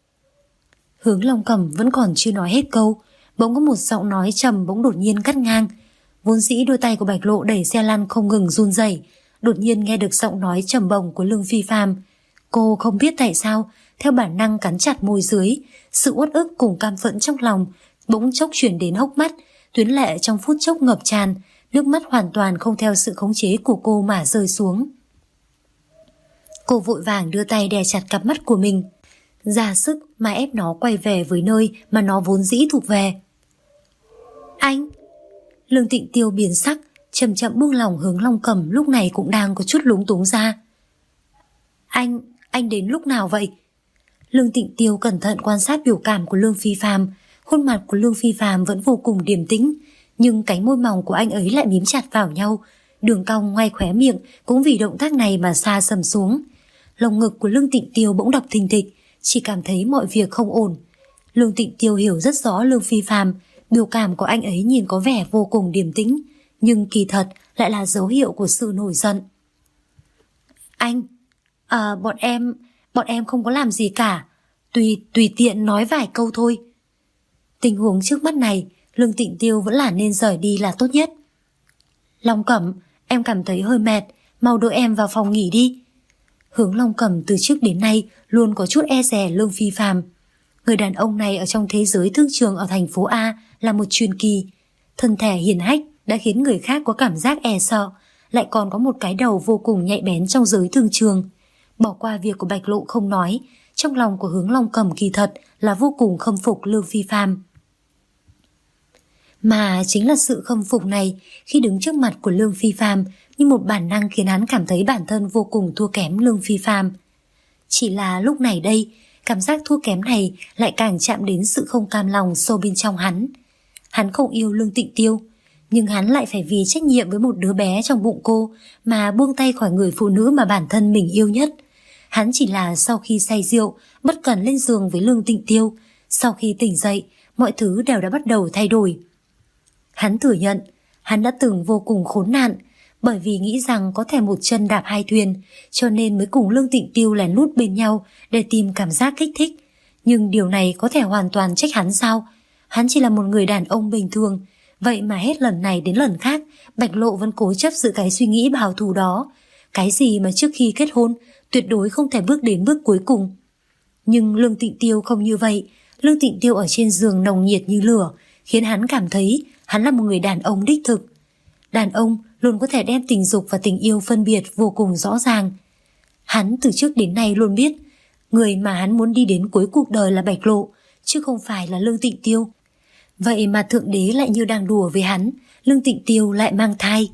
[SPEAKER 2] Hướng Long Cẩm vẫn còn chưa nói hết câu, bỗng có một giọng nói trầm bỗng đột nhiên cắt ngang. Vốn dĩ đôi tay của Bạch Lộ đẩy xe lăn không ngừng run rẩy, đột nhiên nghe được giọng nói trầm bổng của Lương Phi Phàm. Cô không biết tại sao, theo bản năng cắn chặt môi dưới, sự uất ức cùng cam phẫn trong lòng bỗng chốc chuyển đến hốc mắt, tuyến lệ trong phút chốc ngập tràn, nước mắt hoàn toàn không theo sự khống chế của cô mà rơi xuống. Cô vội vàng đưa tay đè chặt cặp mắt của mình, ra sức mà ép nó quay về với nơi mà nó vốn dĩ thuộc về. Anh! Lương Tịnh Tiêu biến sắc, chậm chậm buông lỏng. Hướng Long Cẩm lúc này cũng đang có chút lúng túng ra. Anh đến lúc nào vậy? Lương Tịnh Tiêu cẩn thận quan sát biểu cảm của Lương Phi Phàm. Khuôn mặt của Lương Phi Phàm vẫn vô cùng điềm tĩnh, nhưng cánh môi mỏng của anh ấy lại mím chặt vào nhau, đường cong ngoài khóe miệng cũng vì động tác này mà xa sầm xuống. Lồng ngực của Lương Tịnh Tiêu bỗng đập thình thịch, chỉ cảm thấy mọi việc không ổn. Lương Tịnh Tiêu hiểu rất rõ Lương Phi Phàm, biểu cảm của anh ấy nhìn có vẻ vô cùng điềm tĩnh, nhưng kỳ thật lại là dấu hiệu của sự nổi giận. Anh, bọn em không có làm gì cả, tùy tiện nói vài câu thôi. Tình huống trước mắt này, Lương Tịnh Tiêu vẫn là nên rời đi là tốt nhất. Long Cẩm, em cảm thấy hơi mệt, mau đưa em vào phòng nghỉ đi. Hướng Long Cẩm từ trước đến nay luôn có chút e dè Lương Phi Phàm. Người đàn ông này ở trong thế giới thương trường ở thành phố A là một truyền kỳ. Thân thể hiền hách đã khiến người khác có cảm giác e sợ, lại còn có một cái đầu vô cùng nhạy bén trong giới thương trường. Bỏ qua việc của Bạch Lộ không nói, trong lòng của Hướng Long Cầm kỳ thật là vô cùng khâm phục Lương Phi Phàm. Mà chính là sự khâm phục này khi đứng trước mặt của Lương Phi Phàm như một bản năng khiến hắn cảm thấy bản thân vô cùng thua kém Lương Phi Phàm. Chỉ là lúc này đây, cảm giác thua kém này lại càng chạm đến sự không cam lòng sâu bên trong hắn. Hắn không yêu Lương Tịnh Tiêu, nhưng hắn lại phải vì trách nhiệm với một đứa bé trong bụng cô mà buông tay khỏi người phụ nữ mà bản thân mình yêu nhất. Hắn chỉ là sau khi say rượu, bất cẩn lên giường với Lương Tịnh Tiêu, sau khi tỉnh dậy, mọi thứ đều đã bắt đầu thay đổi. Hắn thừa nhận, hắn đã từng vô cùng khốn nạn, bởi vì nghĩ rằng có thể một chân đạp hai thuyền, cho nên mới cùng Lương Tịnh Tiêu lén lút bên nhau để tìm cảm giác kích thích. Nhưng điều này có thể hoàn toàn trách hắn sao? Hắn chỉ là một người đàn ông bình thường, vậy mà hết lần này đến lần khác, Bạch Lộ vẫn cố chấp giữ cái suy nghĩ bảo thủ đó. Cái gì mà trước khi kết hôn, tuyệt đối không thể bước đến bước cuối cùng. Nhưng Lương Tịnh Tiêu không như vậy. Lương Tịnh Tiêu ở trên giường nồng nhiệt như lửa, khiến hắn cảm thấy hắn là một người đàn ông đích thực. Đàn ông luôn có thể đem tình dục và tình yêu phân biệt vô cùng rõ ràng. Hắn từ trước đến nay luôn biết, người mà hắn muốn đi đến cuối cuộc đời là Bạch Lộ, chứ không phải là Lương Tịnh Tiêu. Vậy mà Thượng Đế lại như đang đùa với hắn, Lương Tịnh Tiêu lại mang thai.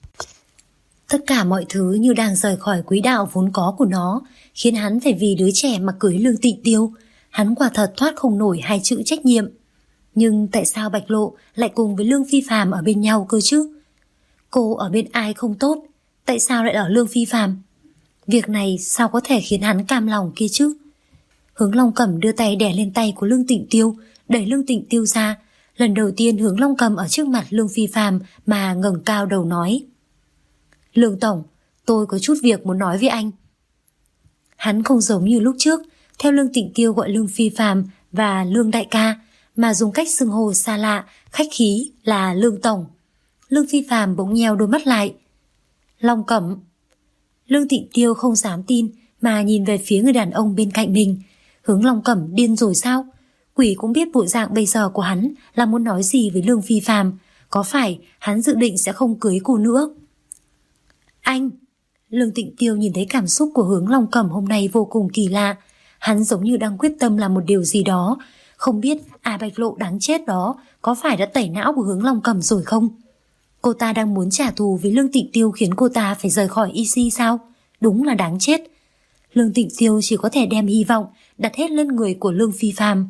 [SPEAKER 2] Tất cả mọi thứ như đang rời khỏi quỹ đạo vốn có của nó, khiến hắn phải vì đứa trẻ mà cưới Lương Tịnh Tiêu. Hắn quả thật thoát không nổi hai chữ trách nhiệm. Nhưng tại sao Bạch Lộ lại cùng với Lương Phi Phàm ở bên nhau cơ chứ? Cô ở bên ai không tốt, tại sao lại ở Lương Phi Phàm? Việc này sao có thể khiến hắn cam lòng kia chứ? Hướng Long Cầm đưa tay đè lên tay của Lương Tịnh Tiêu, đẩy Lương Tịnh Tiêu ra. Lần đầu tiên Hướng Long Cầm ở trước mặt Lương Phi Phàm mà ngẩng cao đầu nói: Lương Tổng, tôi có chút việc muốn nói với anh. Hắn không giống như lúc trước, theo Lương Tịnh Tiêu gọi Lương Phi Phàm và Lương Đại Ca, mà dùng cách xưng hô xa lạ, khách khí là Lương Tổng. Lương Phi Phàm bỗng nheo đôi mắt lại. Long Cẩm. Lương Tịnh Tiêu không dám tin mà nhìn về phía người đàn ông bên cạnh mình. Hướng Long Cẩm điên rồi sao? Quỷ cũng biết bộ dạng bây giờ của hắn là muốn nói gì với Lương Phi Phàm. Có phải hắn dự định sẽ không cưới cô nữa? Anh! Lương Tịnh Tiêu nhìn thấy cảm xúc của Hướng Long Cẩm hôm nay vô cùng kỳ lạ. Hắn giống như đang quyết tâm làm một điều gì đó. Không biết Bạch Lộ đáng chết đó có phải đã tẩy não của Hướng Long Cẩm rồi không? Cô ta đang muốn trả thù với Lương Tịnh Tiêu khiến cô ta phải rời khỏi EC sao? Đúng là đáng chết. Lương Tịnh Tiêu chỉ có thể đem hy vọng đặt hết lên người của Lương Phi Phàm.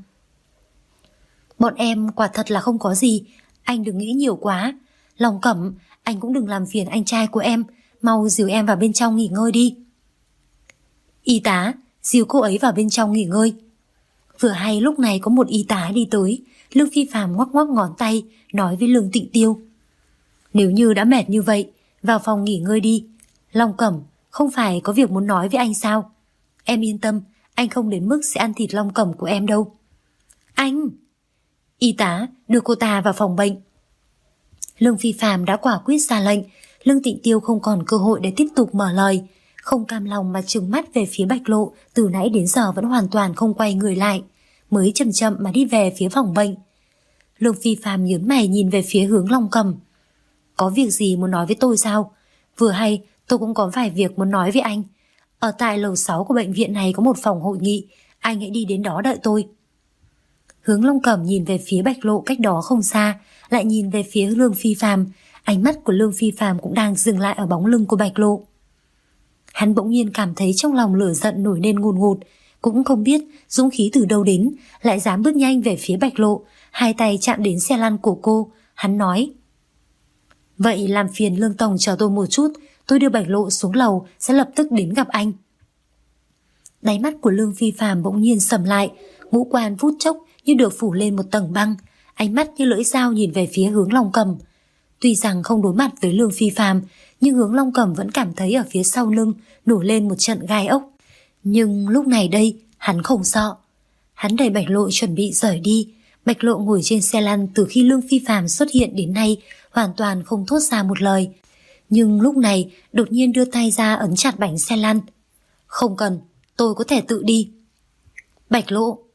[SPEAKER 2] Bọn em quả thật là không có gì, anh đừng nghĩ nhiều quá. Long Cẩm, anh cũng đừng làm phiền anh trai của em, mau dìu em vào bên trong nghỉ ngơi đi. Y tá, dìu cô ấy vào bên trong nghỉ ngơi. Vừa hay lúc này có một y tá đi tới, Lương Phi Phàm ngoắc ngoắc ngón tay, nói với Lương Tịnh Tiêu: Nếu như đã mệt như vậy, vào phòng nghỉ ngơi đi. Long Cẩm, không phải có việc muốn nói với anh sao? Em yên tâm, anh không đến mức sẽ ăn thịt Long Cẩm của em đâu. Anh! Y tá đưa cô ta vào phòng bệnh. Lương Phi Phàm đã quả quyết ra lệnh. Lương Tịnh Tiêu không còn cơ hội để tiếp tục mở lời, không cam lòng mà trừng mắt về phía Bạch Lộ, từ nãy đến giờ vẫn hoàn toàn không quay người lại, mới chậm chậm mà đi về phía phòng bệnh. Lương Phi Phàm nhướng mày nhìn về phía Hướng Long Cầm. Có việc gì muốn nói với tôi sao? Vừa hay tôi cũng có vài việc muốn nói với anh. Ở tại lầu 6 của bệnh viện này có một phòng hội nghị, anh hãy đi đến đó đợi tôi. Hướng Long Cẩm nhìn về phía Bạch Lộ cách đó không xa, lại nhìn về phía Lương Phi Phàm. Ánh mắt của Lương Phi Phàm cũng đang dừng lại ở bóng lưng của Bạch Lộ. Hắn bỗng nhiên cảm thấy trong lòng lửa giận nổi lên ngùn ngụt, cũng không biết dũng khí từ đâu đến, lại dám bước nhanh về phía Bạch Lộ, hai tay chạm đến xe lăn của cô. Hắn nói: Vậy làm phiền Lương Tổng chờ tôi một chút, tôi đưa Bạch Lộ xuống lầu, sẽ lập tức đến gặp anh. Đáy mắt của Lương Phi Phàm bỗng nhiên sầm lại, ngũ quan phút chốc như được phủ lên một tầng băng, ánh mắt như lưỡi dao nhìn về phía Hướng Long Cầm. Tuy rằng không đối mặt với Lương Phi Phàm, nhưng Hướng Long Cầm vẫn cảm thấy ở phía sau lưng nổi lên một trận gai ốc. Nhưng lúc này đây, hắn không sợ. Hắn đẩy Bạch Lộ chuẩn bị rời đi. Bạch Lộ ngồi trên xe lăn từ khi Lương Phi Phàm xuất hiện đến nay, hoàn toàn không thốt ra một lời. Nhưng lúc này đột nhiên đưa tay ra ấn chặt bánh xe lăn. Không cần, tôi có thể tự đi. Bạch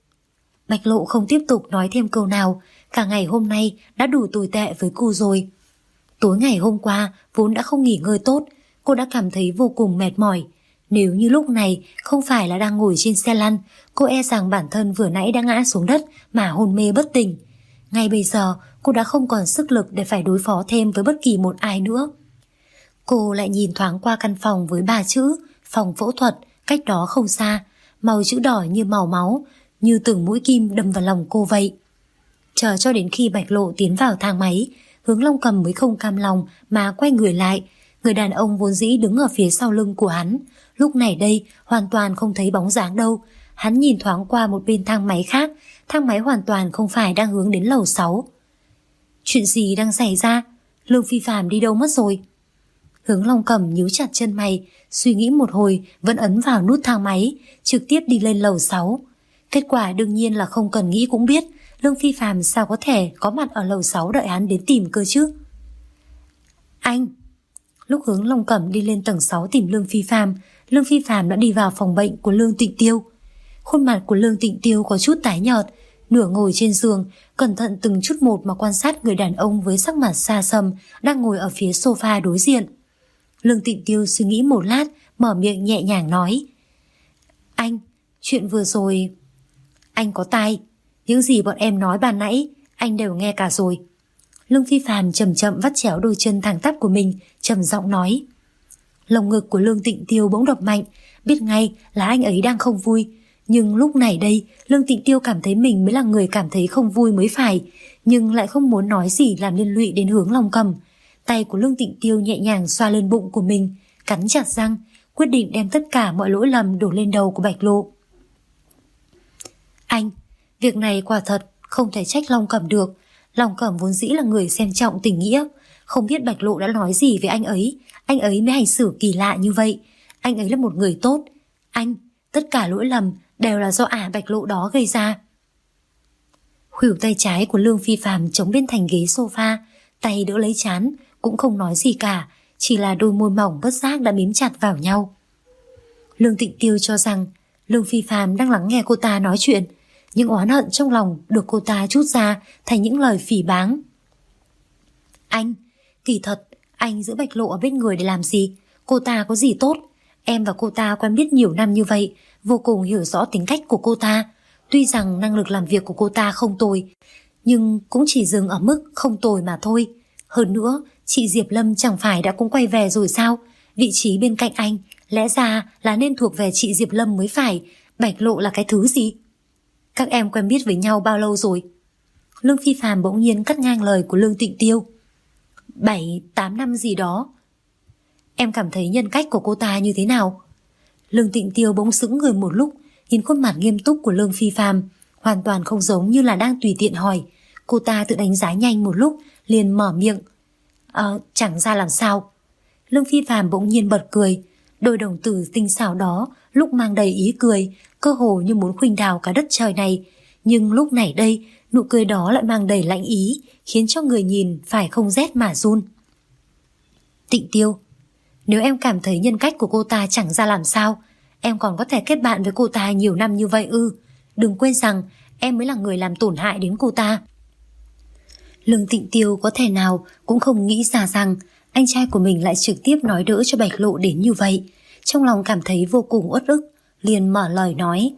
[SPEAKER 2] Lộ không tiếp tục nói thêm câu nào. Cả ngày hôm nay đã đủ tồi tệ với cô rồi. Tối ngày hôm qua vốn đã không nghỉ ngơi tốt, cô đã cảm thấy vô cùng mệt mỏi. Nếu như lúc này không phải là đang ngồi trên xe lăn, cô e rằng bản thân vừa nãy đã ngã xuống đất mà hôn mê bất tỉnh. Ngay bây giờ cô đã không còn sức lực để phải đối phó thêm với bất kỳ một ai nữa. Cô lại nhìn thoáng qua căn phòng với 3 chữ phòng phẫu thuật cách đó không xa, màu chữ đỏ như màu máu, như từng mũi kim đâm vào lòng cô vậy. Chờ cho đến khi Bạch Lộ tiến vào thang máy, Hướng Long Cầm mới không cam lòng mà quay người lại. Người đàn ông vốn dĩ đứng ở phía sau lưng của hắn, lúc này đây hoàn toàn không thấy bóng dáng đâu. Hắn nhìn thoáng qua một bên thang máy khác, thang máy hoàn toàn không phải đang hướng đến lầu 6. Chuyện gì đang xảy ra? Lương Phi Phàm đi đâu mất rồi? Hướng Long Cầm nhíu chặt chân mày, suy nghĩ một hồi vẫn ấn vào nút thang máy, trực tiếp đi lên lầu 6. Kết quả đương nhiên là không cần nghĩ cũng biết, Lương Phi Phàm sao có thể có mặt ở lầu 6 đợi hắn đến tìm cơ chứ? Anh! Lúc Hướng Long Cẩm đi lên tầng 6 tìm Lương Phi Phàm đã đi vào phòng bệnh của Lương Tịnh Tiêu. Khuôn mặt của Lương Tịnh Tiêu có chút tái nhợt, nửa ngồi trên giường, cẩn thận từng chút một mà quan sát người đàn ông với sắc mặt xa xăm đang ngồi ở phía sofa đối diện. Lương Tịnh Tiêu suy nghĩ một lát, mở miệng nhẹ nhàng nói: Anh, chuyện vừa rồi... Anh có tai, những gì bọn em nói ban nãy anh đều nghe cả rồi. Lương Phi Phàm chậm chậm vắt chéo đôi chân thẳng tắp của mình, trầm giọng nói. Lồng ngực của Lương Tịnh Tiêu bỗng đập mạnh, biết ngay là anh ấy đang không vui. Nhưng lúc này đây, Lương Tịnh Tiêu cảm thấy mình mới là người cảm thấy không vui mới phải, nhưng lại không muốn nói gì làm liên lụy đến Hướng Long Cầm. Tay của Lương Tịnh Tiêu nhẹ nhàng xoa lên bụng của mình, cắn chặt răng, quyết định đem tất cả mọi lỗi lầm đổ lên đầu của Bạch Lộ. Anh, việc này quả thật không thể trách Long Cẩm được. Long Cẩm vốn dĩ là người xem trọng tình nghĩa, không biết Bạch Lộ đã nói gì với anh ấy mới hành xử kỳ lạ như vậy. Anh ấy là một người tốt. Anh, tất cả lỗi lầm đều là do Bạch Lộ đó gây ra. Khuỷu tay trái của Lương Phi Phàm chống bên thành ghế sofa, tay đỡ lấy trán, cũng không nói gì cả, chỉ là đôi môi mỏng bất giác đã mím chặt vào nhau. Lương Tịnh Tiêu cho rằng Lương Phi Phàm đang lắng nghe cô ta nói chuyện, những oán hận trong lòng được cô ta trút ra thành những lời phỉ báng. Anh, kỳ thật, anh giữ Bạch Lộ ở bên người để làm gì? Cô ta có gì tốt? Em và cô ta quen biết nhiều năm như vậy, vô cùng hiểu rõ tính cách của cô ta. Tuy rằng năng lực làm việc của cô ta không tồi, nhưng cũng chỉ dừng ở mức không tồi mà thôi. Hơn nữa, chị Diệp Lâm chẳng phải đã cũng quay về rồi sao? Vị trí bên cạnh anh, lẽ ra là nên thuộc về chị Diệp Lâm mới phải. Bạch Lộ là cái thứ gì? Các em quen biết với nhau bao lâu rồi? Lương Phi Phàm bỗng nhiên cắt ngang lời của Lương Tịnh Tiêu. 7-8 năm gì đó. Em cảm thấy nhân cách của cô ta như thế nào? Lương Tịnh Tiêu bỗng sững người một lúc, nhìn khuôn mặt nghiêm túc của Lương Phi Phàm, hoàn toàn không giống như là đang tùy tiện hỏi. Cô ta tự đánh giá nhanh một lúc, liền mở miệng. Chẳng ra làm sao. Lương Phi Phàm bỗng nhiên bật cười. Đôi đồng tử tinh xảo đó lúc mang đầy ý cười, cơ hồ như muốn khuynh đảo cả đất trời này. Nhưng lúc này đây, nụ cười đó lại mang đầy lạnh ý, khiến cho người nhìn phải không rét mà run. Tịnh Tiêu, nếu em cảm thấy nhân cách của cô ta chẳng ra làm sao, em còn có thể kết bạn với cô ta nhiều năm như vậy ư? Đừng quên rằng em mới là người làm tổn hại đến cô ta. Lương Tịnh Tiêu có thể nào cũng không nghĩ ra rằng anh trai của mình lại trực tiếp nói đỡ cho Bạch Lộ đến như vậy. Trong lòng cảm thấy vô cùng uất ức, liền mở lời nói.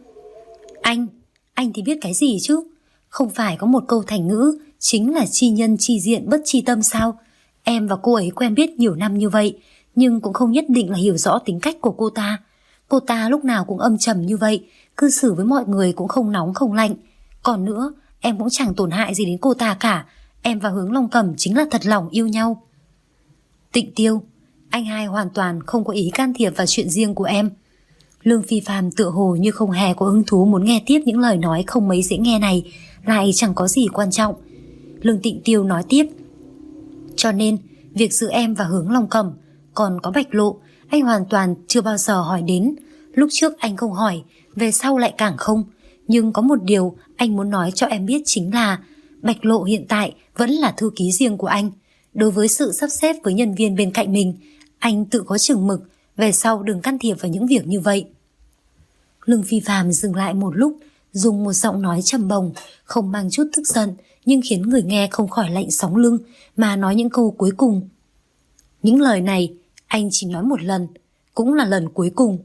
[SPEAKER 2] Anh thì biết cái gì chứ? Không phải có một câu thành ngữ chính là chi nhân chi diện bất chi tâm sao? Em và cô ấy quen biết nhiều năm như vậy, nhưng cũng không nhất định là hiểu rõ tính cách của cô ta. Cô ta lúc nào cũng âm trầm như vậy, cư xử với mọi người cũng không nóng không lạnh. Còn nữa, em cũng chẳng tổn hại gì đến cô ta cả. Em và Hướng Long Cẩm chính là thật lòng yêu nhau. Tịnh Tiêu, anh hai hoàn toàn không có ý can thiệp vào chuyện riêng của em. Lương Phi Phàm tựa hồ như không hề có hứng thú muốn nghe tiếp những lời nói không mấy dễ nghe này, lại chẳng có gì quan trọng. Lương Tịnh Tiêu nói tiếp. Cho nên, việc giữa em và Hướng Long Cẩm, còn có Bạch Lộ, anh hoàn toàn chưa bao giờ hỏi đến. Lúc trước anh không hỏi, về sau lại càng không. Nhưng có một điều anh muốn nói cho em biết chính là Bạch Lộ hiện tại vẫn là thư ký riêng của anh. Đối với sự sắp xếp với nhân viên bên cạnh mình, anh tự có chừng mực, về sau đừng can thiệp vào những việc như vậy. Lương Phi Phàm dừng lại một lúc, dùng một giọng nói trầm bồng, không mang chút tức giận, nhưng khiến người nghe không khỏi lạnh sống lưng, mà nói những câu cuối cùng. Những lời này anh chỉ nói một lần, cũng là lần cuối cùng.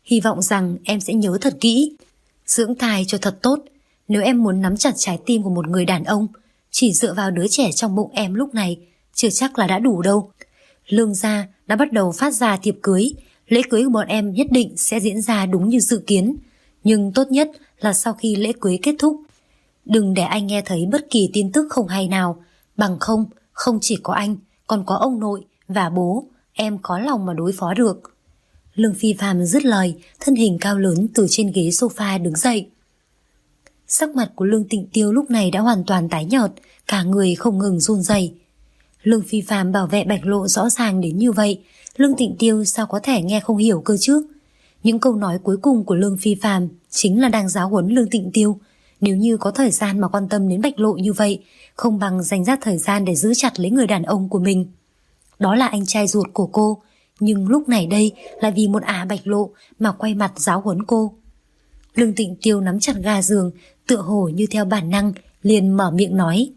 [SPEAKER 2] Hy vọng rằng em sẽ nhớ thật kỹ, dưỡng thai cho thật tốt. Nếu em muốn nắm chặt trái tim của một người đàn ông, chỉ dựa vào đứa trẻ trong bụng em lúc này chưa chắc là đã đủ đâu. Lương gia đã bắt đầu phát ra thiệp cưới. Lễ cưới của bọn em nhất định sẽ diễn ra đúng như dự kiến, nhưng tốt nhất là sau khi lễ cưới kết thúc. Đừng để anh nghe thấy bất kỳ tin tức không hay nào, bằng không chỉ có anh, còn có ông nội và bố, em khó lòng mà đối phó được. Lương Phi Phạm dứt lời, thân hình cao lớn từ trên ghế sofa đứng dậy. Sắc mặt của Lương Tịnh Tiêu lúc này đã hoàn toàn tái nhợt, cả người không ngừng run rẩy. Lương Phi Phạm bảo vệ Bạch Lộ rõ ràng đến như vậy, Lương Tịnh Tiêu sao có thể nghe không hiểu cơ chứ? Những câu nói cuối cùng của Lương Phi Phạm chính là đang giáo huấn Lương Tịnh Tiêu. Nếu như có thời gian mà quan tâm đến Bạch Lộ như vậy, không bằng dành ra thời gian để giữ chặt lấy người đàn ông của mình. Đó là anh trai ruột của cô, nhưng lúc này đây lại vì một ả Bạch Lộ mà quay mặt giáo huấn cô. Lương Tịnh Tiêu nắm chặt ga giường, tựa hồ như theo bản năng, liền mở miệng nói: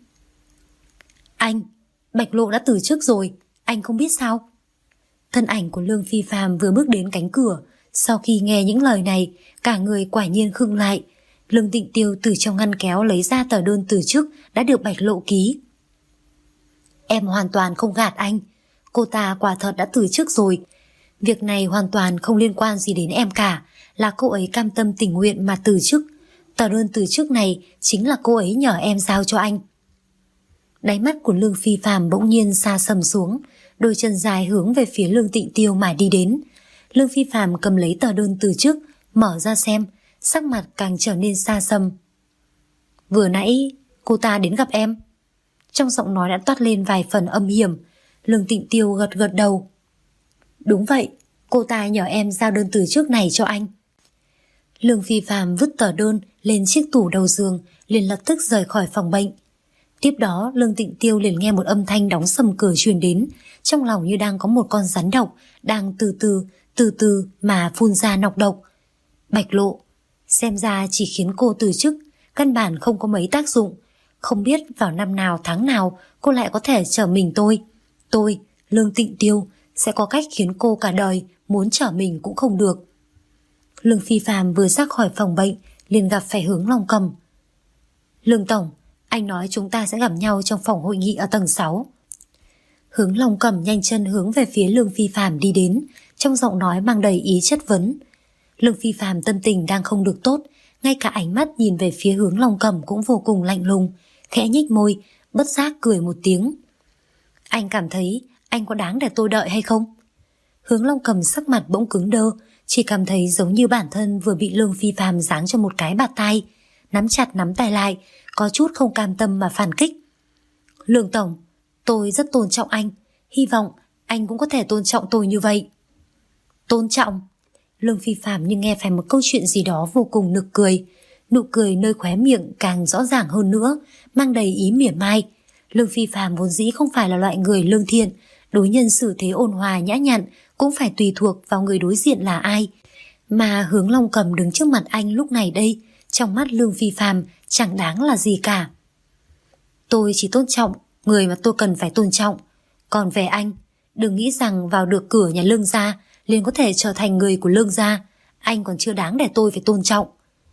[SPEAKER 2] Anh, Bạch Lộ đã từ chức rồi, anh không biết sao? Thân ảnh của Lương Phi Phạm vừa bước đến cánh cửa, sau khi nghe những lời này, cả người quả nhiên khựng lại. Lương Tịnh Tiêu từ trong ngăn kéo lấy ra tờ đơn từ chức đã được Bạch Lộ ký. Em hoàn toàn không gạt anh, cô ta quả thật đã từ chức rồi. Việc này hoàn toàn không liên quan gì đến em cả, là cô ấy cam tâm tình nguyện mà từ chức. Tờ đơn từ chức này chính là cô ấy nhờ em giao cho anh. Đáy mắt của Lương Phi Phạm bỗng nhiên sa sầm xuống, đôi chân dài hướng về phía Lương Tịnh Tiêu mà đi đến. Lương Phi Phạm cầm lấy tờ đơn từ chức, mở ra xem, sắc mặt càng trở nên sa sầm. Vừa nãy cô ta đến gặp em. Trong giọng nói đã toát lên vài phần âm hiểm. Lương Tịnh Tiêu gật gật đầu. Đúng vậy, cô ta nhờ em giao đơn từ chức này cho anh. Lương Phi Phạm vứt tờ đơn lên chiếc tủ đầu giường, liền lập tức rời khỏi phòng bệnh. Tiếp đó Lương Tịnh Tiêu liền nghe một âm thanh đóng sầm cửa truyền đến, trong lòng như đang có một con rắn độc đang từ từ mà phun ra nọc độc. Bạch Lộ, xem ra chỉ khiến cô từ chức, căn bản không có mấy tác dụng. Không biết vào năm nào tháng nào cô lại có thể trở mình tôi, Lương Tịnh Tiêu, sẽ có cách khiến cô cả đời muốn trở mình cũng không được. Lương Phi Phạm vừa ra khỏi phòng bệnh liền gặp phải Hướng Long Cầm. Lương Tổng, anh nói chúng ta sẽ gặp nhau trong phòng hội nghị ở tầng 6. Hướng Long Cầm nhanh chân hướng về phía Lương Phi Phạm đi đến, trong giọng nói mang đầy ý chất vấn. Lương Phi Phạm tâm tình đang không được tốt, ngay cả ánh mắt nhìn về phía Hướng Long Cầm cũng vô cùng lạnh lùng, khẽ nhếch môi, bất giác cười một tiếng. Anh cảm thấy anh có đáng để tôi đợi hay không? Hướng Long Cầm sắc mặt bỗng cứng đơ, chỉ cảm thấy giống như bản thân vừa bị Lương Phi Phạm giáng cho một cái bạt tai, nắm chặt nắm tay lại, có chút không cam tâm mà phản kích. Lương Tổng, tôi rất tôn trọng anh, hy vọng anh cũng có thể tôn trọng tôi như vậy. Tôn trọng? Lương Phi Phạm như nghe phải một câu chuyện gì đó vô cùng nực cười, nụ cười nơi khóe miệng càng rõ ràng hơn nữa, mang đầy ý mỉa mai. Lương Phi Phạm vốn dĩ không phải là loại người lương thiện, đối nhân xử thế ôn hòa nhã nhặn cũng phải tùy thuộc vào người đối diện là ai. Mà Hướng Long Cầm đứng trước mặt anh lúc này đây, trong mắt Lương Phi Phạm chẳng đáng là gì cả. Tôi chỉ tôn trọng người mà tôi cần phải tôn trọng. Còn về anh, đừng nghĩ rằng vào được cửa nhà Lương gia liền có thể trở thành người của Lương gia. Anh còn chưa đáng để tôi phải tôn trọng.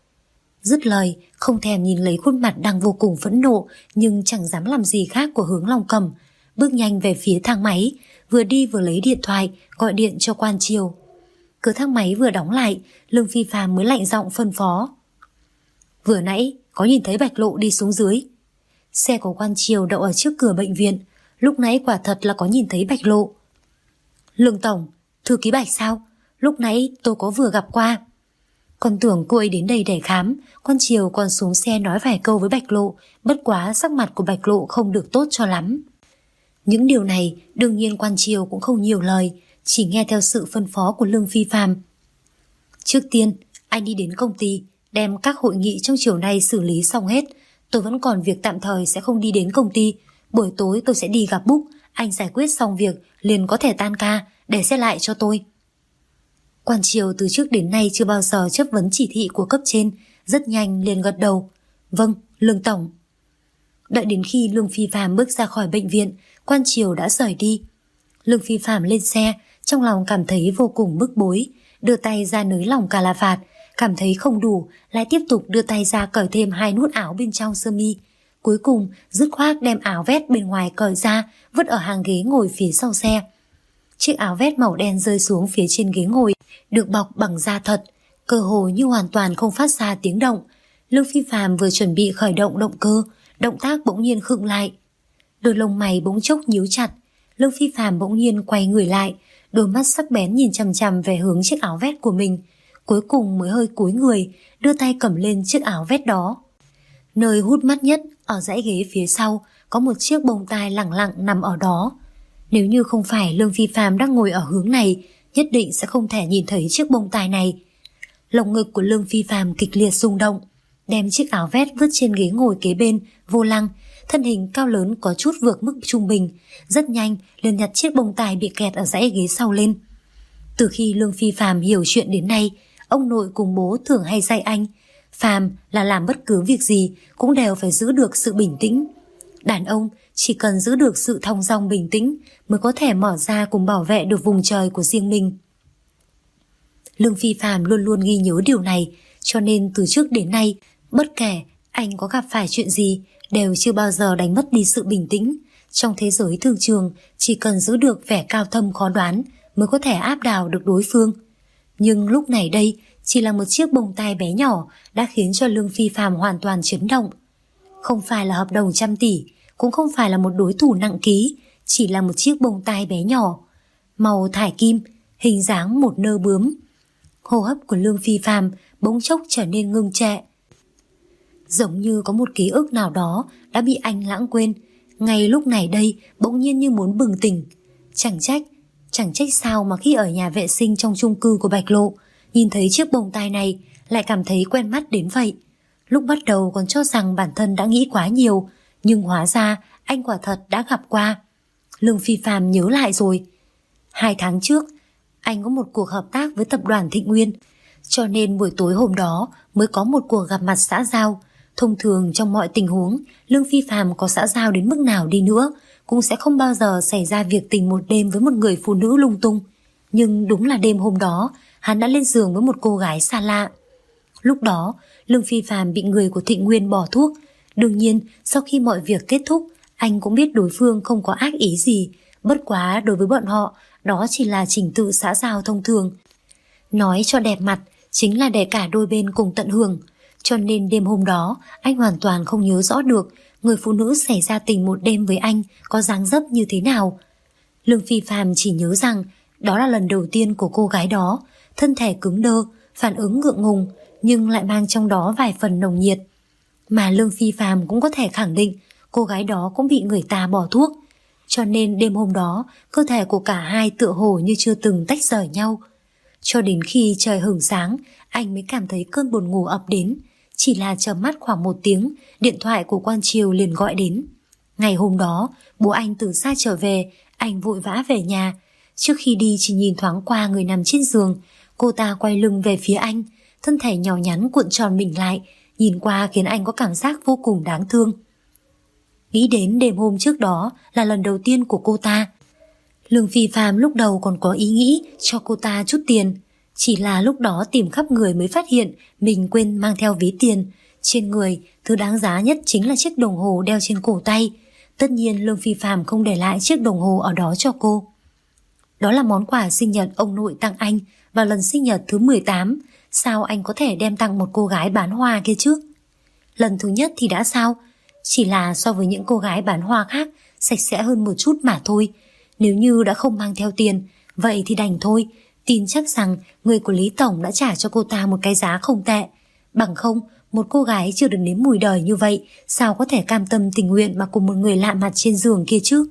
[SPEAKER 2] Dứt lời, không thèm nhìn lấy khuôn mặt đang vô cùng phẫn nộ nhưng chẳng dám làm gì khác của Hướng Long Cầm, bước nhanh về phía thang máy, vừa đi vừa lấy điện thoại gọi điện cho Quan Triều. Cửa thang máy vừa đóng lại, Lương Phi Phạm mới lạnh giọng phân phó. Vừa nãy có nhìn thấy Bạch Lộ đi xuống dưới. Xe của Quan Triều đậu ở trước cửa bệnh viện, lúc nãy quả thật là có nhìn thấy Bạch Lộ. Lương Tổng, thư ký Bạch sao? Lúc nãy tôi có vừa gặp qua. Còn tưởng cô ấy đến đây để khám. Quan Triều còn xuống xe nói vài câu với Bạch Lộ, bất quá sắc mặt của Bạch Lộ không được tốt cho lắm. Những điều này đương nhiên Quan Triều cũng không nhiều lời, chỉ nghe theo sự phân phó của Lương Phi Phạm. Trước tiên, anh đi đến công ty, đem các hội nghị trong chiều nay xử lý xong hết. Tôi vẫn còn việc tạm thời sẽ không đi đến công ty. Buổi tối tôi sẽ đi gặp Búc, anh giải quyết xong việc liền có thể tan ca, để xét lại cho tôi. Quan Triều từ trước đến nay chưa bao giờ chấp vấn chỉ thị của cấp trên, rất nhanh liền gật đầu. Vâng, Lương Tổng. Đợi đến khi Lương Phi Phạm bước ra khỏi bệnh viện, Quan Triều đã rời đi. Lương Phi Phạm lên xe, trong lòng cảm thấy vô cùng bức bối. đưa tay ra nới lỏng cà la phạt, cảm thấy không đủ, lại tiếp tục đưa tay ra cởi thêm 2 nút áo bên trong sơ mi. Cuối cùng, dứt khoát đem áo vest bên ngoài cởi ra, vứt ở hàng ghế ngồi phía sau xe. Chiếc áo vest màu đen rơi xuống phía trên ghế ngồi, được bọc bằng da thật, cơ hồ như hoàn toàn không phát ra tiếng động. Lương Phi Phàm vừa chuẩn bị khởi động động cơ, động tác bỗng nhiên khựng lại. Đôi lông mày bỗng chốc nhíu chặt, Lương Phi Phàm bỗng nhiên quay người lại, đôi mắt sắc bén nhìn chằm chằm về hướng chiếc áo vest của mình, cuối cùng mới hơi cúi người, đưa tay cầm lên chiếc áo vest đó. Nơi hút mắt nhất, ở dãy ghế phía sau, có một chiếc bông tai lẳng lặng nằm ở đó. Nếu như không phải Lương Phi Phàm đang ngồi ở hướng này, nhất định sẽ không thể nhìn thấy chiếc bông tai này. Lồng ngực của Lương Phi Phàm kịch liệt rung động, đem chiếc áo vest vứt trên ghế ngồi kế bên, vô lăng, thân hình cao lớn có chút vượt mức trung bình, rất nhanh liền nhặt chiếc bông tai bị kẹt ở dãy ghế sau lên. Từ khi Lương Phi Phàm hiểu chuyện đến nay, ông nội cùng bố thường hay dạy anh, Phàm là làm bất cứ việc gì cũng đều phải giữ được sự bình tĩnh. Đàn ông chỉ cần giữ được sự thong dong bình tĩnh mới có thể mở ra cùng bảo vệ được vùng trời của riêng mình. Lương Phi Phàm luôn luôn ghi nhớ điều này, cho nên từ trước đến nay, bất kể anh có gặp phải chuyện gì, đều chưa bao giờ đánh mất đi sự bình tĩnh. Trong thế giới thương trường, chỉ cần giữ được vẻ cao thâm khó đoán mới có thể áp đảo được đối phương. Nhưng lúc này đây, chỉ là một chiếc bông tai bé nhỏ đã khiến cho Lương Phi Phàm hoàn toàn chấn động. Không phải là hợp đồng trăm tỷ, cũng không phải là một đối thủ nặng ký, chỉ là một chiếc bông tai bé nhỏ, màu thải kim, hình dáng một nơ bướm. Hô hấp của Lương Phi Phàm bỗng chốc trở nên ngưng trệ. Giống như có một ký ức nào đó đã bị anh lãng quên, ngay lúc này đây bỗng nhiên như muốn bừng tỉnh. Chẳng trách sao mà khi ở nhà vệ sinh trong chung cư của Bạch Lộ, nhìn thấy chiếc bông tai này lại cảm thấy quen mắt đến vậy. Lúc bắt đầu còn cho rằng bản thân đã nghĩ quá nhiều, nhưng hóa ra anh quả thật đã gặp qua. Lương Phi Phàm nhớ lại rồi. 2 tháng trước, anh có một cuộc hợp tác với tập đoàn Thịnh Nguyên, cho nên buổi tối hôm đó mới có một cuộc gặp mặt xã giao. Thông thường trong mọi tình huống, Lương Phi Phàm có xã giao đến mức nào đi nữa cũng sẽ không bao giờ xảy ra việc tình một đêm với một người phụ nữ lung tung. Nhưng đúng là đêm hôm đó, hắn đã lên giường với một cô gái xa lạ. Lúc đó, Lương Phi Phàm bị người của Thịnh Nguyên bỏ thuốc. Đương nhiên, sau khi mọi việc kết thúc, anh cũng biết đối phương không có ác ý gì. Bất quá đối với bọn họ, đó chỉ là trình tự xã giao thông thường. Nói cho đẹp mặt, chính là để cả đôi bên cùng tận hưởng. Cho nên đêm hôm đó, anh hoàn toàn không nhớ rõ được người phụ nữ xảy ra tình một đêm với anh có dáng dấp như thế nào. Lương Phi Phàm chỉ nhớ rằng đó là lần đầu tiên của cô gái đó, thân thể cứng đơ, phản ứng ngượng ngùng, nhưng lại mang trong đó vài phần nồng nhiệt. Mà Lương Phi Phàm cũng có thể khẳng định cô gái đó cũng bị người ta bỏ thuốc. Cho nên đêm hôm đó, cơ thể của cả hai tựa hồ như chưa từng tách rời nhau. Cho đến khi trời hửng sáng, anh mới cảm thấy cơn buồn ngủ ập đến. Chỉ là chợp mắt khoảng 1 tiếng, điện thoại của Quan Triều liền gọi đến. Ngày hôm đó, bố anh từ xa trở về, anh vội vã về nhà. Trước khi đi chỉ nhìn thoáng qua người nằm trên giường, cô ta quay lưng về phía anh, thân thể nhỏ nhắn cuộn tròn mình lại, nhìn qua khiến anh có cảm giác vô cùng đáng thương. Nghĩ đến đêm hôm trước đó là lần đầu tiên của cô ta, Lương Phi Phàm lúc đầu còn có ý nghĩ cho cô ta chút tiền. Chỉ là lúc đó tìm khắp người mới phát hiện mình quên mang theo ví tiền. Trên người, thứ đáng giá nhất chính là chiếc đồng hồ đeo trên cổ tay. Tất nhiên Lương Phi Phàm không để lại chiếc đồng hồ ở đó cho cô. Đó là món quà sinh nhật ông nội tặng anh vào lần sinh nhật thứ 18. Sao anh có thể đem tặng một cô gái bán hoa kia chứ? Lần thứ nhất thì đã sao? Chỉ là so với những cô gái bán hoa khác, sạch sẽ hơn một chút mà thôi. Nếu như đã không mang theo tiền, vậy thì đành thôi. Tin chắc rằng người của Lý Tổng đã trả cho cô ta một cái giá không tệ. Bằng không, một cô gái chưa được nếm mùi đời như vậy, sao có thể cam tâm tình nguyện mà cùng một người lạ mặt trên giường kia chứ?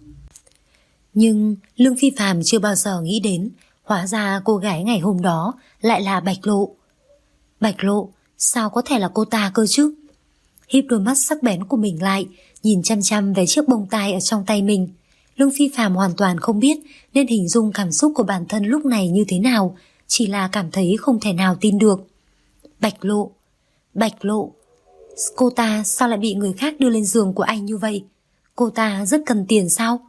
[SPEAKER 2] Nhưng Lương Phi Phàm chưa bao giờ nghĩ đến, hóa ra cô gái ngày hôm đó lại là Bạch Lộ. Bạch Lộ, sao có thể là cô ta cơ chứ? Híp đôi mắt sắc bén của mình lại, nhìn chăm chăm về chiếc bông tai ở trong tay mình. Lương Phi Phàm hoàn toàn không biết nên hình dung cảm xúc của bản thân lúc này như thế nào, chỉ là cảm thấy không thể nào tin được. Bạch Lộ, Bạch Lộ, cô ta sao lại bị người khác đưa lên giường của anh như vậy? Cô ta rất cần tiền sao?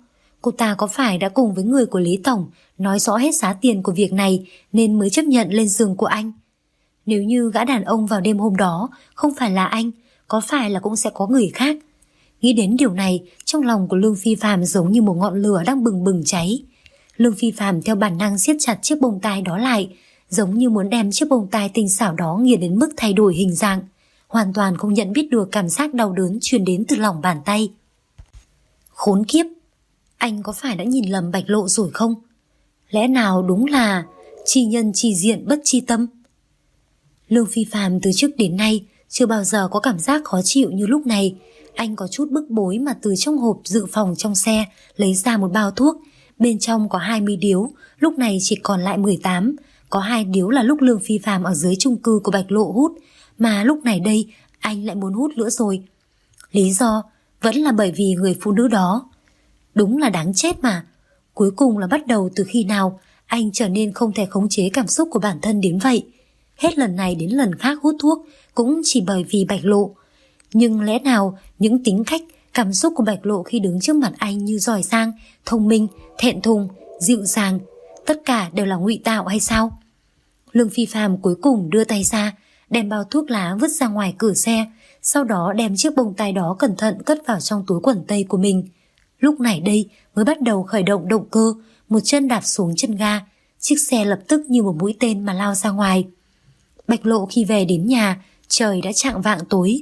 [SPEAKER 2] Cô ta có phải đã cùng với người của Lý Tổng nói rõ hết giá tiền của việc này nên mới chấp nhận lên giường của anh? Nếu như gã đàn ông vào đêm hôm đó không phải là anh, có phải là cũng sẽ có người khác? Nghĩ đến điều này, trong lòng của Lương Phi Phạm giống như một ngọn lửa đang bừng bừng cháy. Lương Phi Phạm theo bản năng siết chặt chiếc bông tai đó lại, giống như muốn đem chiếc bông tai tinh xảo đó nghiền đến mức thay đổi hình dạng, hoàn toàn không nhận biết được cảm giác đau đớn truyền đến từ lòng bàn tay. Khốn kiếp! Anh có phải đã nhìn lầm Bạch Lộ rồi không? Lẽ nào đúng là chi nhân chi diện bất chi tâm? Lương Phi Phạm từ trước đến nay chưa bao giờ có cảm giác khó chịu như lúc này. Anh có chút bức bối mà từ trong hộp dự phòng trong xe lấy ra một bao thuốc. Bên trong có 20 điếu, lúc này chỉ còn lại 18. Có 2 điếu là lúc Lương Phi Phạm ở dưới chung cư của Bạch Lộ hút, mà lúc này đây anh lại muốn hút nữa rồi. Lý do vẫn là bởi vì người phụ nữ đó. Đúng là đáng chết mà. Cuối cùng là bắt đầu từ khi nào anh trở nên không thể khống chế cảm xúc của bản thân đến vậy. Hết lần này đến lần khác hút thuốc cũng chỉ bởi vì Bạch Lộ. Nhưng lẽ nào những tính cách, cảm xúc của Bạch Lộ khi đứng trước mặt anh như giỏi giang, thông minh, thẹn thùng, dịu dàng, tất cả đều là ngụy tạo hay sao? Lương Phi Phạm cuối cùng đưa tay ra, đem bao thuốc lá vứt ra ngoài cửa xe, sau đó đem chiếc bông tai đó cẩn thận cất vào trong túi quần tây của mình. Lúc này đây mới bắt đầu khởi động động cơ, một chân đạp xuống chân ga, chiếc xe lập tức như một mũi tên mà lao ra ngoài. Bạch Lộ khi về đến nhà, trời đã chạng vạng tối.